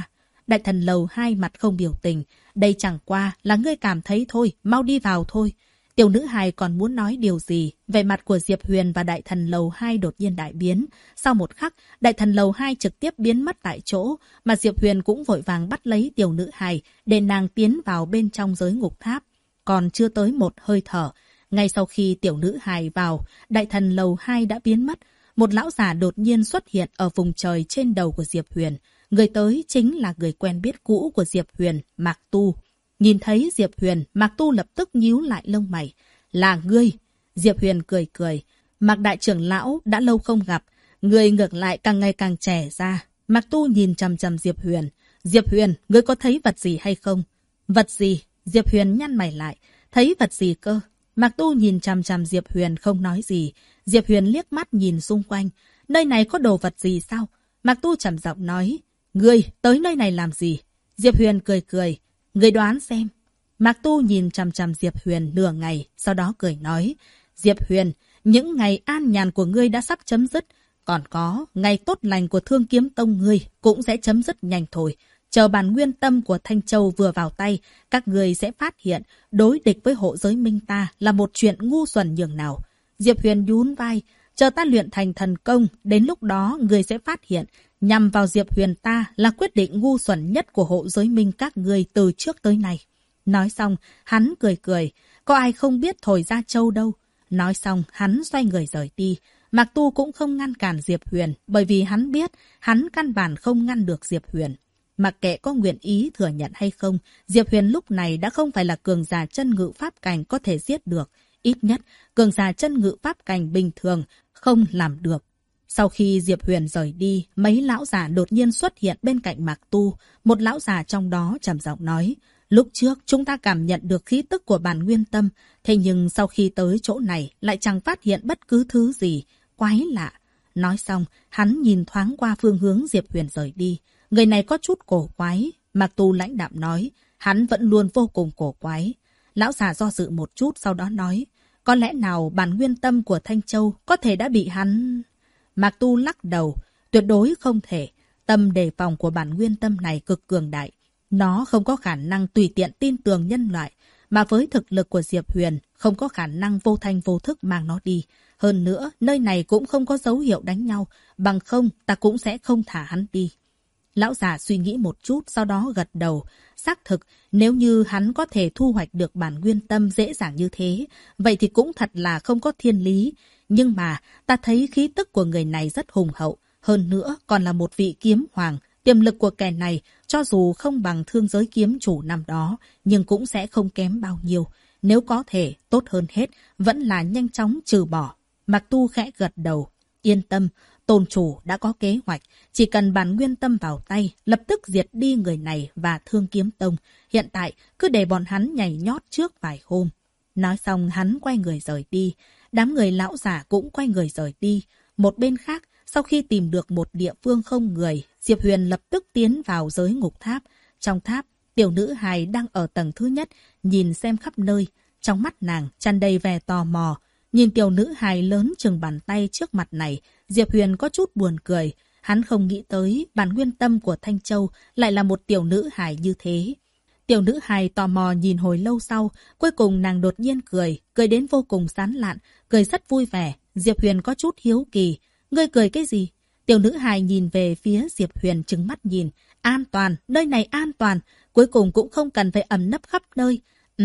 Speaker 1: Đại thần lầu 2 mặt không biểu tình. Đây chẳng qua là ngươi cảm thấy thôi, mau đi vào thôi. Tiểu nữ hài còn muốn nói điều gì, vẻ mặt của Diệp Huyền và đại thần lầu 2 đột nhiên đại biến. Sau một khắc, đại thần lầu 2 trực tiếp biến mất tại chỗ, mà Diệp Huyền cũng vội vàng bắt lấy tiểu nữ hài để nàng tiến vào bên trong giới ngục tháp. Còn chưa tới một hơi thở, ngay sau khi tiểu nữ hài vào, đại thần lầu 2 đã biến mất. Một lão già đột nhiên xuất hiện ở vùng trời trên đầu của Diệp Huyền. Người tới chính là người quen biết cũ của Diệp Huyền, Mạc Tu. Nhìn thấy Diệp Huyền, Mạc Tu lập tức nhíu lại lông mày. Là ngươi. Diệp Huyền cười cười. Mạc đại trưởng lão đã lâu không gặp. Ngươi ngược lại càng ngày càng trẻ ra. Mạc Tu nhìn chằm chằm Diệp Huyền. Diệp Huyền, ngươi có thấy vật gì hay không? Vật gì? Diệp Huyền nhăn mày lại. Thấy vật gì cơ? Mạc Tu nhìn chằm chằm Diệp Huyền không nói gì. Diệp Huyền liếc mắt nhìn xung quanh. Nơi này có đồ vật gì sao? Mạc Tu trầm giọng nói. Ngươi tới nơi này làm gì? Diệp Huyền cười cười. Ngươi đoán xem. Mạc Tu nhìn chằm chằm Diệp Huyền nửa ngày, sau đó cười nói. Diệp Huyền, những ngày an nhàn của ngươi đã sắp chấm dứt. Còn có, ngày tốt lành của Thương Kiếm Tông ngươi cũng sẽ chấm dứt nhanh thôi. Chờ bản nguyên tâm của Thanh Châu vừa vào tay, các ngươi sẽ phát hiện đối địch với hộ giới minh ta là một chuyện ngu xuẩn nhường nào. Diệp Huyền nhún vai. Chờ ta luyện thành thần công, đến lúc đó ngươi sẽ phát hiện nhằm vào Diệp Huyền ta là quyết định ngu xuẩn nhất của hộ giới minh các ngươi từ trước tới nay. Nói xong, hắn cười cười. Có ai không biết thổi ra châu đâu. Nói xong, hắn xoay người rời đi. Mạc Tu cũng không ngăn cản Diệp Huyền, bởi vì hắn biết hắn căn bản không ngăn được Diệp Huyền. Mặc kệ có nguyện ý thừa nhận hay không, Diệp Huyền lúc này đã không phải là cường giả chân ngự pháp cảnh có thể giết được. Ít nhất, cường giả chân ngự pháp cảnh bình thường không làm được. Sau khi Diệp Huyền rời đi, mấy lão già đột nhiên xuất hiện bên cạnh Mạc Tu. Một lão già trong đó trầm giọng nói. Lúc trước chúng ta cảm nhận được khí tức của bản nguyên tâm, thế nhưng sau khi tới chỗ này lại chẳng phát hiện bất cứ thứ gì. Quái lạ. Nói xong, hắn nhìn thoáng qua phương hướng Diệp Huyền rời đi. Người này có chút cổ quái. Mạc Tu lãnh đạm nói. Hắn vẫn luôn vô cùng cổ quái. Lão già do dự một chút sau đó nói. Có lẽ nào bản nguyên tâm của Thanh Châu có thể đã bị hắn... Mạc Tu lắc đầu. Tuyệt đối không thể. Tâm đề phòng của bản nguyên tâm này cực cường đại. Nó không có khả năng tùy tiện tin tưởng nhân loại. Mà với thực lực của Diệp Huyền, không có khả năng vô thanh vô thức mang nó đi. Hơn nữa, nơi này cũng không có dấu hiệu đánh nhau. Bằng không, ta cũng sẽ không thả hắn đi. Lão già suy nghĩ một chút, sau đó gật đầu. Xác thực, nếu như hắn có thể thu hoạch được bản nguyên tâm dễ dàng như thế, vậy thì cũng thật là không có thiên lý. Nhưng mà, ta thấy khí tức của người này rất hùng hậu. Hơn nữa, còn là một vị kiếm hoàng. Tiềm lực của kẻ này, cho dù không bằng thương giới kiếm chủ năm đó, nhưng cũng sẽ không kém bao nhiêu. Nếu có thể, tốt hơn hết, vẫn là nhanh chóng trừ bỏ. Mạc Tu khẽ gật đầu. Yên tâm, tôn chủ đã có kế hoạch. Chỉ cần bản nguyên tâm vào tay, lập tức diệt đi người này và Thương Kiếm Tông. Hiện tại, cứ để bọn hắn nhảy nhót trước vài hôm. Nói xong, hắn quay người rời đi. Đám người lão giả cũng quay người rời đi. Một bên khác, sau khi tìm được một địa phương không người, Diệp Huyền lập tức tiến vào giới ngục tháp. Trong tháp, tiểu nữ hài đang ở tầng thứ nhất, nhìn xem khắp nơi. Trong mắt nàng tràn đầy vẻ tò mò. Nhìn tiểu nữ hài lớn chừng bàn tay trước mặt này, Diệp Huyền có chút buồn cười. Hắn không nghĩ tới bản nguyên tâm của Thanh Châu lại là một tiểu nữ hài như thế. Tiểu nữ hài tò mò nhìn hồi lâu sau, cuối cùng nàng đột nhiên cười, cười đến vô cùng sán lạn, cười rất vui vẻ. Diệp Huyền có chút hiếu kỳ. Ngươi cười cái gì? Tiểu nữ hài nhìn về phía Diệp Huyền trừng mắt nhìn. An toàn, nơi này an toàn. Cuối cùng cũng không cần phải ẩn nấp khắp nơi.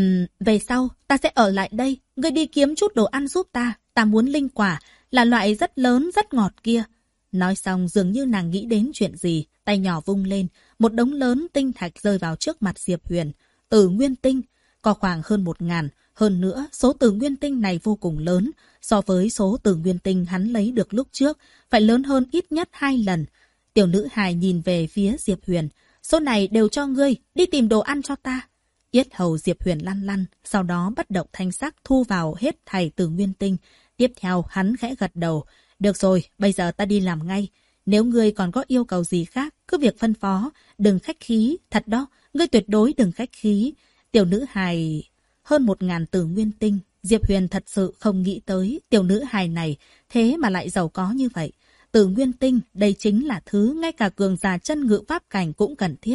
Speaker 1: Về sau, ta sẽ ở lại đây. Ngươi đi kiếm chút đồ ăn giúp ta. Ta muốn linh quả, là loại rất lớn, rất ngọt kia. Nói xong dường như nàng nghĩ đến chuyện gì. Tay nhỏ vung lên, một đống lớn tinh thạch rơi vào trước mặt Diệp Huyền. Tử nguyên tinh, có khoảng hơn 1000. Hơn nữa, số tử nguyên tinh này vô cùng lớn. So với số tử nguyên tinh hắn lấy được lúc trước, phải lớn hơn ít nhất 2 lần. Tiểu nữ hài nhìn về phía Diệp Huyền. Số này đều cho ngươi, đi tìm đồ ăn cho ta. Yết hầu Diệp Huyền lăn lăn, sau đó bất động thanh sắc thu vào hết thảy tử nguyên tinh. Tiếp theo hắn khẽ gật đầu. Được rồi, bây giờ ta đi làm ngay. Nếu ngươi còn có yêu cầu gì khác, cứ việc phân phó. Đừng khách khí, thật đó, ngươi tuyệt đối đừng khách khí. Tiểu nữ hài... Hơn 1000 tử nguyên tinh. Diệp Huyền thật sự không nghĩ tới tiểu nữ hài này thế mà lại giàu có như vậy. Tử nguyên tinh, đây chính là thứ ngay cả cường giả chân ngự pháp cảnh cũng cần thiết.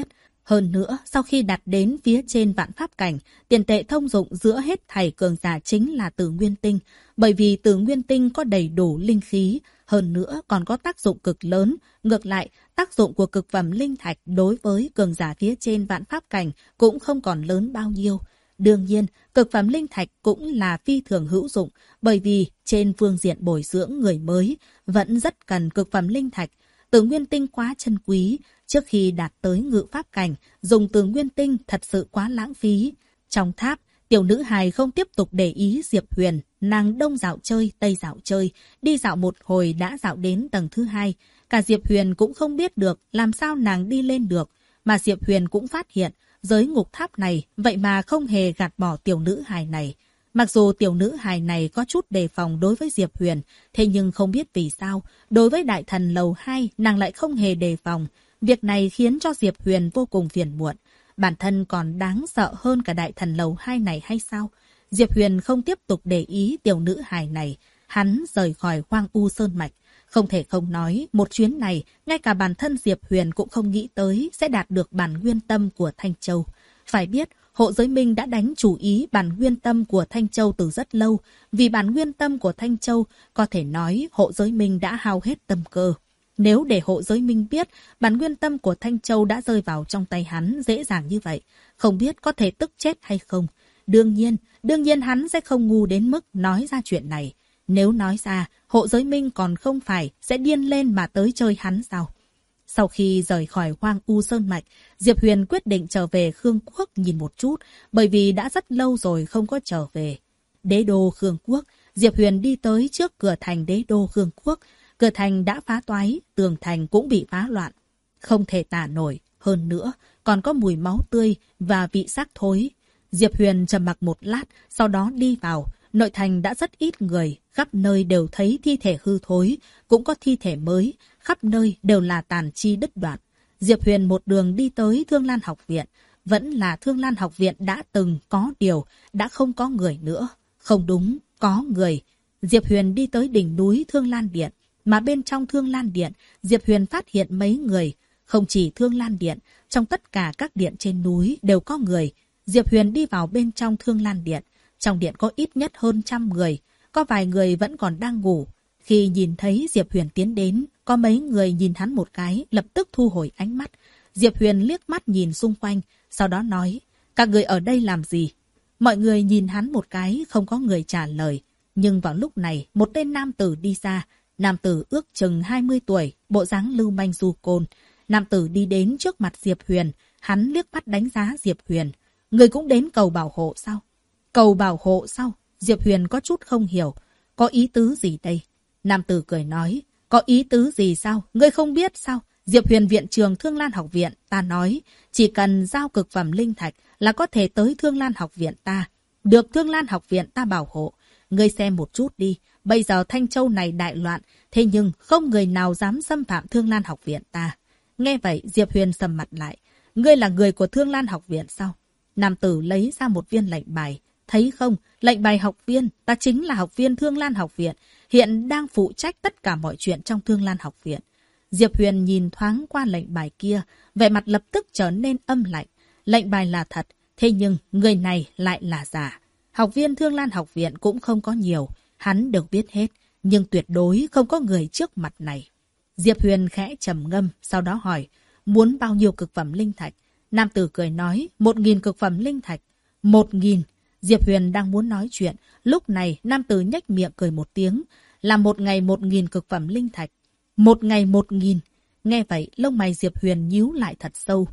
Speaker 1: Hơn nữa, sau khi đặt đến phía trên vạn pháp cảnh, tiền tệ thông dụng giữa hết thảy cường giả chính là Tử Nguyên Tinh, bởi vì Tử Nguyên Tinh có đầy đủ linh khí, hơn nữa còn có tác dụng cực lớn. Ngược lại, tác dụng của cực phẩm linh thạch đối với cường giả phía trên vạn pháp cảnh cũng không còn lớn bao nhiêu. Đương nhiên, cực phẩm linh thạch cũng là phi thường hữu dụng, bởi vì trên phương diện bồi dưỡng người mới vẫn rất cần cực phẩm linh thạch. Tử Nguyên Tinh quá chân quý, trước khi đạt tới ngự pháp cảnh, dùng Tử Nguyên Tinh thật sự quá lãng phí. Trong tháp, tiểu nữ hài không tiếp tục để ý Diệp Huyền, nàng đông dạo chơi, tây dạo chơi, đi dạo một hồi đã dạo đến tầng thứ 2. Cả Diệp Huyền cũng không biết được làm sao nàng đi lên được, mà Diệp Huyền cũng phát hiện giới ngục tháp này vậy mà không hề gạt bỏ tiểu nữ hài này. Mặc dù tiểu nữ hài này có chút đề phòng đối với Diệp Huyền, thế nhưng không biết vì sao, đối với đại thần lầu 2 nàng lại không hề đề phòng. Việc này khiến cho Diệp Huyền vô cùng phiền muộn. Bản thân còn đáng sợ hơn cả đại thần lầu 2 này hay sao? Diệp Huyền không tiếp tục để ý tiểu nữ hài này. Hắn rời khỏi Hoang U Sơn Mạch. Không thể không nói, một chuyến này, ngay cả bản thân Diệp Huyền cũng không nghĩ tới sẽ đạt được bản nguyên tâm của Thanh Châu. Phải biết, Hộ Giới Minh đã đánh chủ ý bản nguyên tâm của Thanh Châu từ rất lâu. Vì bản nguyên tâm của Thanh Châu, có thể nói Hộ Giới Minh đã hao hết tâm cơ. Nếu để Hộ Giới Minh biết bản nguyên tâm của Thanh Châu đã rơi vào trong tay hắn dễ dàng như vậy, không biết có thể tức chết hay không. Đương nhiên hắn sẽ không ngu đến mức nói ra chuyện này. Nếu nói ra, Hộ Giới Minh còn không phải sẽ điên lên mà tới chơi hắn sao? Sau khi rời khỏi Hoang U Sơn Mạch, Diệp Huyền quyết định trở về Khương Quốc nhìn một chút, bởi vì đã rất lâu rồi không có trở về. Đế đô Khương Quốc, Diệp Huyền đi tới trước cửa thành đế đô Khương Quốc. Cửa thành đã phá toái, tường thành cũng bị phá loạn. Không thể tả nổi, hơn nữa còn có mùi máu tươi và vị xác thối. Diệp Huyền trầm mặc một lát, sau đó đi vào. Nội thành đã rất ít người, khắp nơi đều thấy thi thể hư thối, cũng có thi thể mới, khắp nơi đều là tàn chi đứt đoạn. Diệp Huyền một đường đi tới Thương Lan Học Viện, vẫn là Thương Lan Học Viện đã từng có điều, đã không có người nữa. Không đúng, có người. Diệp Huyền đi tới đỉnh núi Thương Lan Điện, mà bên trong Thương Lan Điện, Diệp Huyền phát hiện mấy người. Không chỉ Thương Lan Điện, trong tất cả các điện trên núi đều có người. Diệp Huyền đi vào bên trong Thương Lan Điện. Trong điện có ít nhất hơn 100 người, có vài người vẫn còn đang ngủ. Khi nhìn thấy Diệp Huyền tiến đến, có mấy người nhìn hắn một cái, lập tức thu hồi ánh mắt. Diệp Huyền liếc mắt nhìn xung quanh, sau đó nói, các người ở đây làm gì? Mọi người nhìn hắn một cái, không có người trả lời. Nhưng vào lúc này, một tên nam tử đi ra. Nam tử ước chừng 20 tuổi, bộ dáng lưu manh du côn. Nam tử đi đến trước mặt Diệp Huyền, hắn liếc mắt đánh giá Diệp Huyền. Người cũng đến cầu bảo hộ sao? Cầu bảo hộ sao? Diệp Huyền có chút không hiểu. Có ý tứ gì đây? Nam tử cười nói. Có ý tứ gì sao? Ngươi không biết sao? Diệp Huyền viện trường Thương Lan Học Viện, ta nói. Chỉ cần giao cực phẩm linh thạch là có thể tới Thương Lan Học Viện ta. Được Thương Lan Học Viện ta bảo hộ. Ngươi xem một chút đi. Bây giờ Thanh Châu này đại loạn. Thế nhưng không người nào dám xâm phạm Thương Lan Học Viện ta. Nghe vậy Diệp Huyền sầm mặt lại. Ngươi là người của Thương Lan Học Viện sao? Nam tử lấy ra một viên lệnh bài. Thấy không, lệnh bài học viên, ta chính là học viên Thương Lan Học Viện, hiện đang phụ trách tất cả mọi chuyện trong Thương Lan Học Viện. Diệp Huyền nhìn thoáng qua lệnh bài kia, vẻ mặt lập tức trở nên âm lạnh. Lệnh bài là thật, thế nhưng người này lại là giả. Học viên Thương Lan Học Viện cũng không có nhiều, hắn đều biết hết, nhưng tuyệt đối không có người trước mặt này. Diệp Huyền khẽ trầm ngâm, sau đó hỏi, muốn bao nhiêu cực phẩm linh thạch? Nam tử cười nói, 1000 cực phẩm linh thạch. 1000. Diệp Huyền đang muốn nói chuyện, lúc này nam tử nhếch miệng cười một tiếng, là một ngày 1000 cực phẩm linh thạch. Một ngày 1000. Nghe vậy, lông mày Diệp Huyền nhíu lại thật sâu.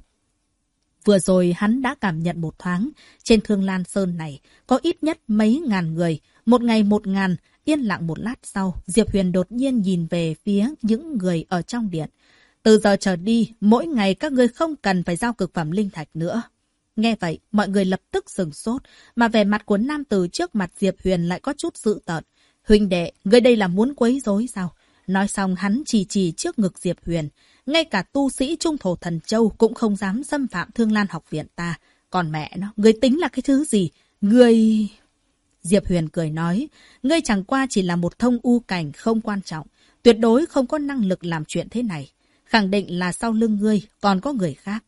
Speaker 1: Vừa rồi hắn đã cảm nhận một thoáng, trên Thương Lan Sơn này có ít nhất mấy ngàn người, một ngày 1000. Yên lặng một lát sau, Diệp Huyền đột nhiên nhìn về phía những người ở trong điện. Từ giờ trở đi, mỗi ngày các ngươi không cần phải giao cực phẩm linh thạch nữa. Nghe vậy, mọi người lập tức sửng sốt, mà vẻ mặt của nam tử trước mặt Diệp Huyền lại có chút dữ tợn. Huynh đệ, ngươi đây là muốn quấy rối sao? Nói xong hắn chỉ trước ngực Diệp Huyền. Ngay cả tu sĩ Trung Thổ Thần Châu cũng không dám xâm phạm Thương Lan Học Viện ta. Còn mẹ nó, ngươi tính là cái thứ gì? Ngươi... Diệp Huyền cười nói, ngươi chẳng qua chỉ là một thông u cảnh không quan trọng, tuyệt đối không có năng lực làm chuyện thế này. Khẳng định là sau lưng ngươi còn có người khác.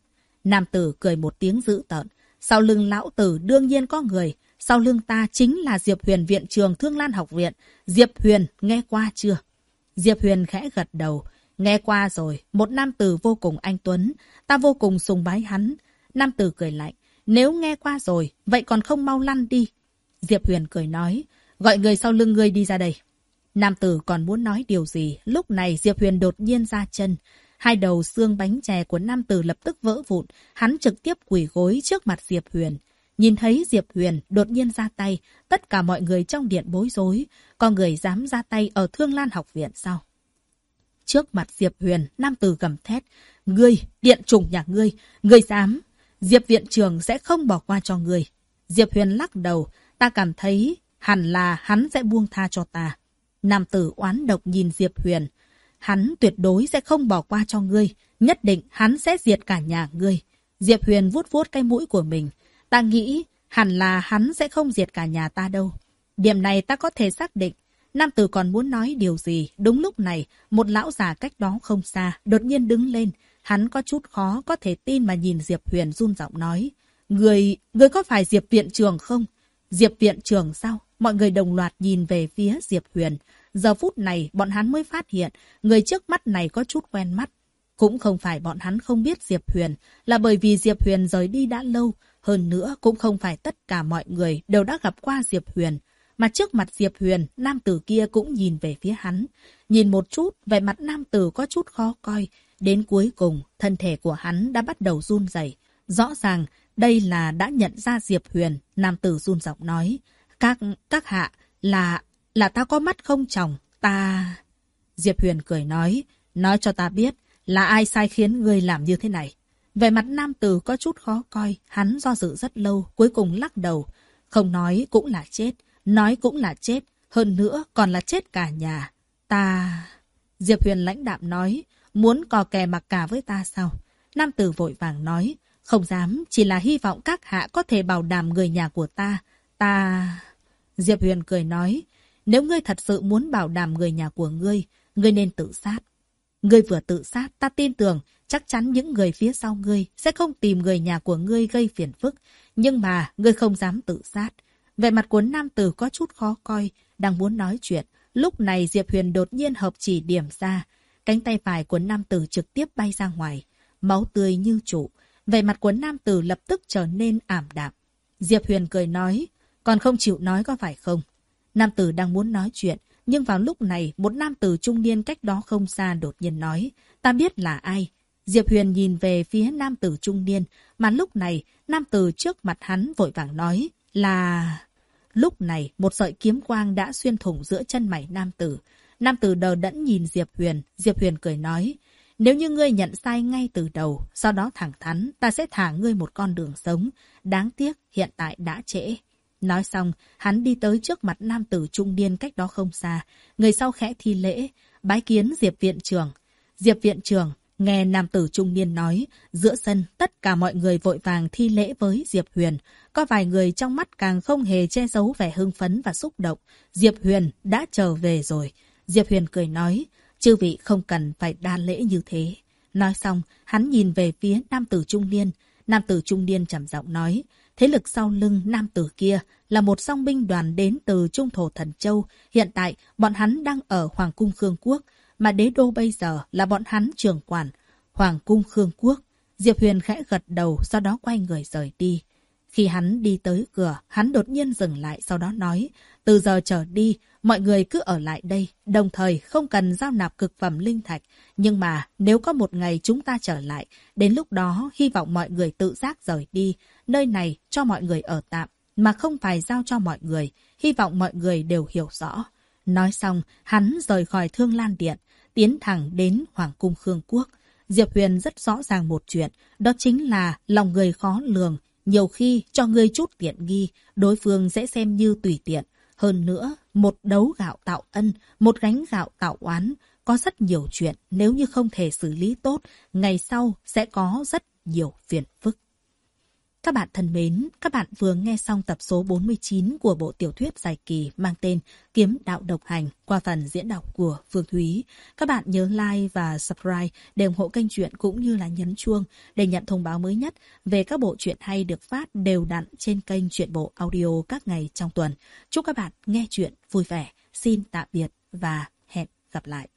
Speaker 1: Nam tử cười một tiếng dữ tợn. Sau lưng lão tử đương nhiên có người. Sau lưng ta chính là Diệp Huyền, viện trường Thương Lan học viện. Diệp Huyền, nghe qua chưa? Diệp Huyền khẽ gật đầu. Nghe qua rồi, một nam tử vô cùng anh tuấn. Ta vô cùng sùng bái hắn. Nam tử cười lạnh. Nếu nghe qua rồi, vậy còn không mau lăn đi. Diệp Huyền cười nói. Gọi người sau lưng ngươi đi ra đây. Nam tử còn muốn nói điều gì. Lúc này Diệp Huyền đột nhiên ra chân. Hai đầu xương bánh chè của nam tử lập tức vỡ vụn. Hắn trực tiếp quỳ gối trước mặt Diệp Huyền. Nhìn thấy Diệp Huyền đột nhiên ra tay, tất cả mọi người trong điện bối rối. Có người dám ra tay ở Thương Lan học viện sao? Trước mặt Diệp Huyền, nam tử gầm thét. Ngươi, điện trùng nhà ngươi dám. Diệp viện trường sẽ không bỏ qua cho ngươi. Diệp Huyền lắc đầu. Ta cảm thấy hẳn là hắn sẽ buông tha cho ta. Nam tử oán độc nhìn Diệp Huyền. Hắn tuyệt đối sẽ không bỏ qua cho ngươi. Nhất định hắn sẽ diệt cả nhà ngươi. Diệp Huyền vuốt vuốt cái mũi của mình. Ta nghĩ hẳn là hắn sẽ không diệt cả nhà ta đâu. Điểm này ta có thể xác định. Nam tử còn muốn nói điều gì. Đúng lúc này, một lão già cách đó không xa, đột nhiên đứng lên. Hắn có chút khó có thể tin mà nhìn Diệp Huyền run giọng nói. Người có phải Diệp viện trường không? Diệp viện trường sao? Mọi người đồng loạt nhìn về phía Diệp Huyền. Giờ phút này, bọn hắn mới phát hiện, người trước mắt này có chút quen mắt. Cũng không phải bọn hắn không biết Diệp Huyền, là bởi vì Diệp Huyền rời đi đã lâu. Hơn nữa, cũng không phải tất cả mọi người đều đã gặp qua Diệp Huyền. Mà trước mặt Diệp Huyền, nam tử kia cũng nhìn về phía hắn. Nhìn một chút, vẻ mặt nam tử có chút khó coi. Đến cuối cùng, thân thể của hắn đã bắt đầu run rẩy. Rõ ràng, đây là đã nhận ra Diệp Huyền. Nam tử run giọng nói. Các hạ, là ta có mắt không tròng, ta... Diệp Huyền cười nói. Nói cho ta biết, là ai sai khiến ngươi làm như thế này? Vẻ mặt nam tử có chút khó coi. Hắn do dự rất lâu, cuối cùng lắc đầu. Không nói cũng là chết. Nói cũng là chết, hơn nữa còn là chết cả nhà. Ta... Diệp Huyền lãnh đạm nói, muốn cò kè mặc cả với ta sao? Nam tử vội vàng nói, không dám, chỉ là hy vọng các hạ có thể bảo đảm người nhà của ta. Ta... Diệp Huyền cười nói, nếu ngươi thật sự muốn bảo đảm người nhà của ngươi nên tự sát. Ngươi vừa tự sát, ta tin tưởng chắc chắn những người phía sau ngươi sẽ không tìm người nhà của ngươi gây phiền phức. Nhưng mà ngươi không dám tự sát. Vẻ mặt của nam tử có chút khó coi, đang muốn nói chuyện. Lúc này Diệp Huyền đột nhiên hợp chỉ điểm ra. Cánh tay phải của nam tử trực tiếp bay ra ngoài. Máu tươi như trụ. Vẻ mặt của nam tử lập tức trở nên ảm đạm. Diệp Huyền cười nói, còn không chịu nói có phải không? Nam tử đang muốn nói chuyện, nhưng vào lúc này một nam tử trung niên cách đó không xa đột nhiên nói, ta biết là ai. Diệp Huyền nhìn về phía nam tử trung niên, mà lúc này nam tử trước mặt hắn vội vàng nói là... Lúc này một sợi kiếm quang đã xuyên thủng giữa chân mày nam tử. Nam tử đờ đẫn nhìn Diệp Huyền. Diệp Huyền cười nói, nếu như ngươi nhận sai ngay từ đầu, sau đó thẳng thắn, ta sẽ thả ngươi một con đường sống. Đáng tiếc hiện tại đã trễ. Nói xong, hắn đi tới trước mặt nam tử trung niên cách đó không xa. Người sau khẽ thi lễ, bái kiến Diệp viện trưởng. Diệp viện trưởng, nghe nam tử trung niên nói, giữa sân tất cả mọi người vội vàng thi lễ với Diệp Huyền. Có vài người trong mắt càng không hề che giấu vẻ hưng phấn và xúc động. Diệp Huyền đã trở về rồi. Diệp Huyền cười nói, chư vị không cần phải đa lễ như thế. Nói xong, hắn nhìn về phía nam tử trung niên. Nam tử trung niên trầm giọng nói, thế lực sau lưng nam tử kia là một song binh đoàn đến từ Trung Thổ Thần Châu. Hiện tại, bọn hắn đang ở Hoàng cung Khương Quốc, mà đế đô bây giờ là bọn hắn trưởng quản. Hoàng cung Khương Quốc. Diệp Huyền khẽ gật đầu, sau đó quay người rời đi. Khi hắn đi tới cửa, hắn đột nhiên dừng lại, sau đó nói, từ giờ trở đi, mọi người cứ ở lại đây, đồng thời không cần giao nạp cực phẩm linh thạch. Nhưng mà nếu có một ngày chúng ta trở lại, đến lúc đó hy vọng mọi người tự giác rời đi, nơi này cho mọi người ở tạm, mà không phải giao cho mọi người, hy vọng mọi người đều hiểu rõ. Nói xong, hắn rời khỏi Thương Lan Điện, tiến thẳng đến Hoàng cung Khương Quốc. Diệp Huyền rất rõ ràng một chuyện, đó chính là lòng người khó lường. Nhiều khi cho ngươi chút tiện nghi, đối phương sẽ xem như tùy tiện. Hơn nữa, một đấu gạo tạo ân, một gánh gạo tạo oán. Có rất nhiều chuyện, nếu như không thể xử lý tốt, ngày sau sẽ có rất nhiều phiền phức. Các bạn thân mến, các bạn vừa nghe xong tập số 49 của bộ tiểu thuyết dài kỳ mang tên Kiếm đạo độc hành qua phần diễn đọc của Phương Thúy. Các bạn nhớ like và subscribe để ủng hộ kênh truyện cũng như là nhấn chuông để nhận thông báo mới nhất về các bộ truyện hay được phát đều đặn trên kênh Truyện Bộ Audio các ngày trong tuần. Chúc các bạn nghe truyện vui vẻ. Xin tạm biệt và hẹn gặp lại.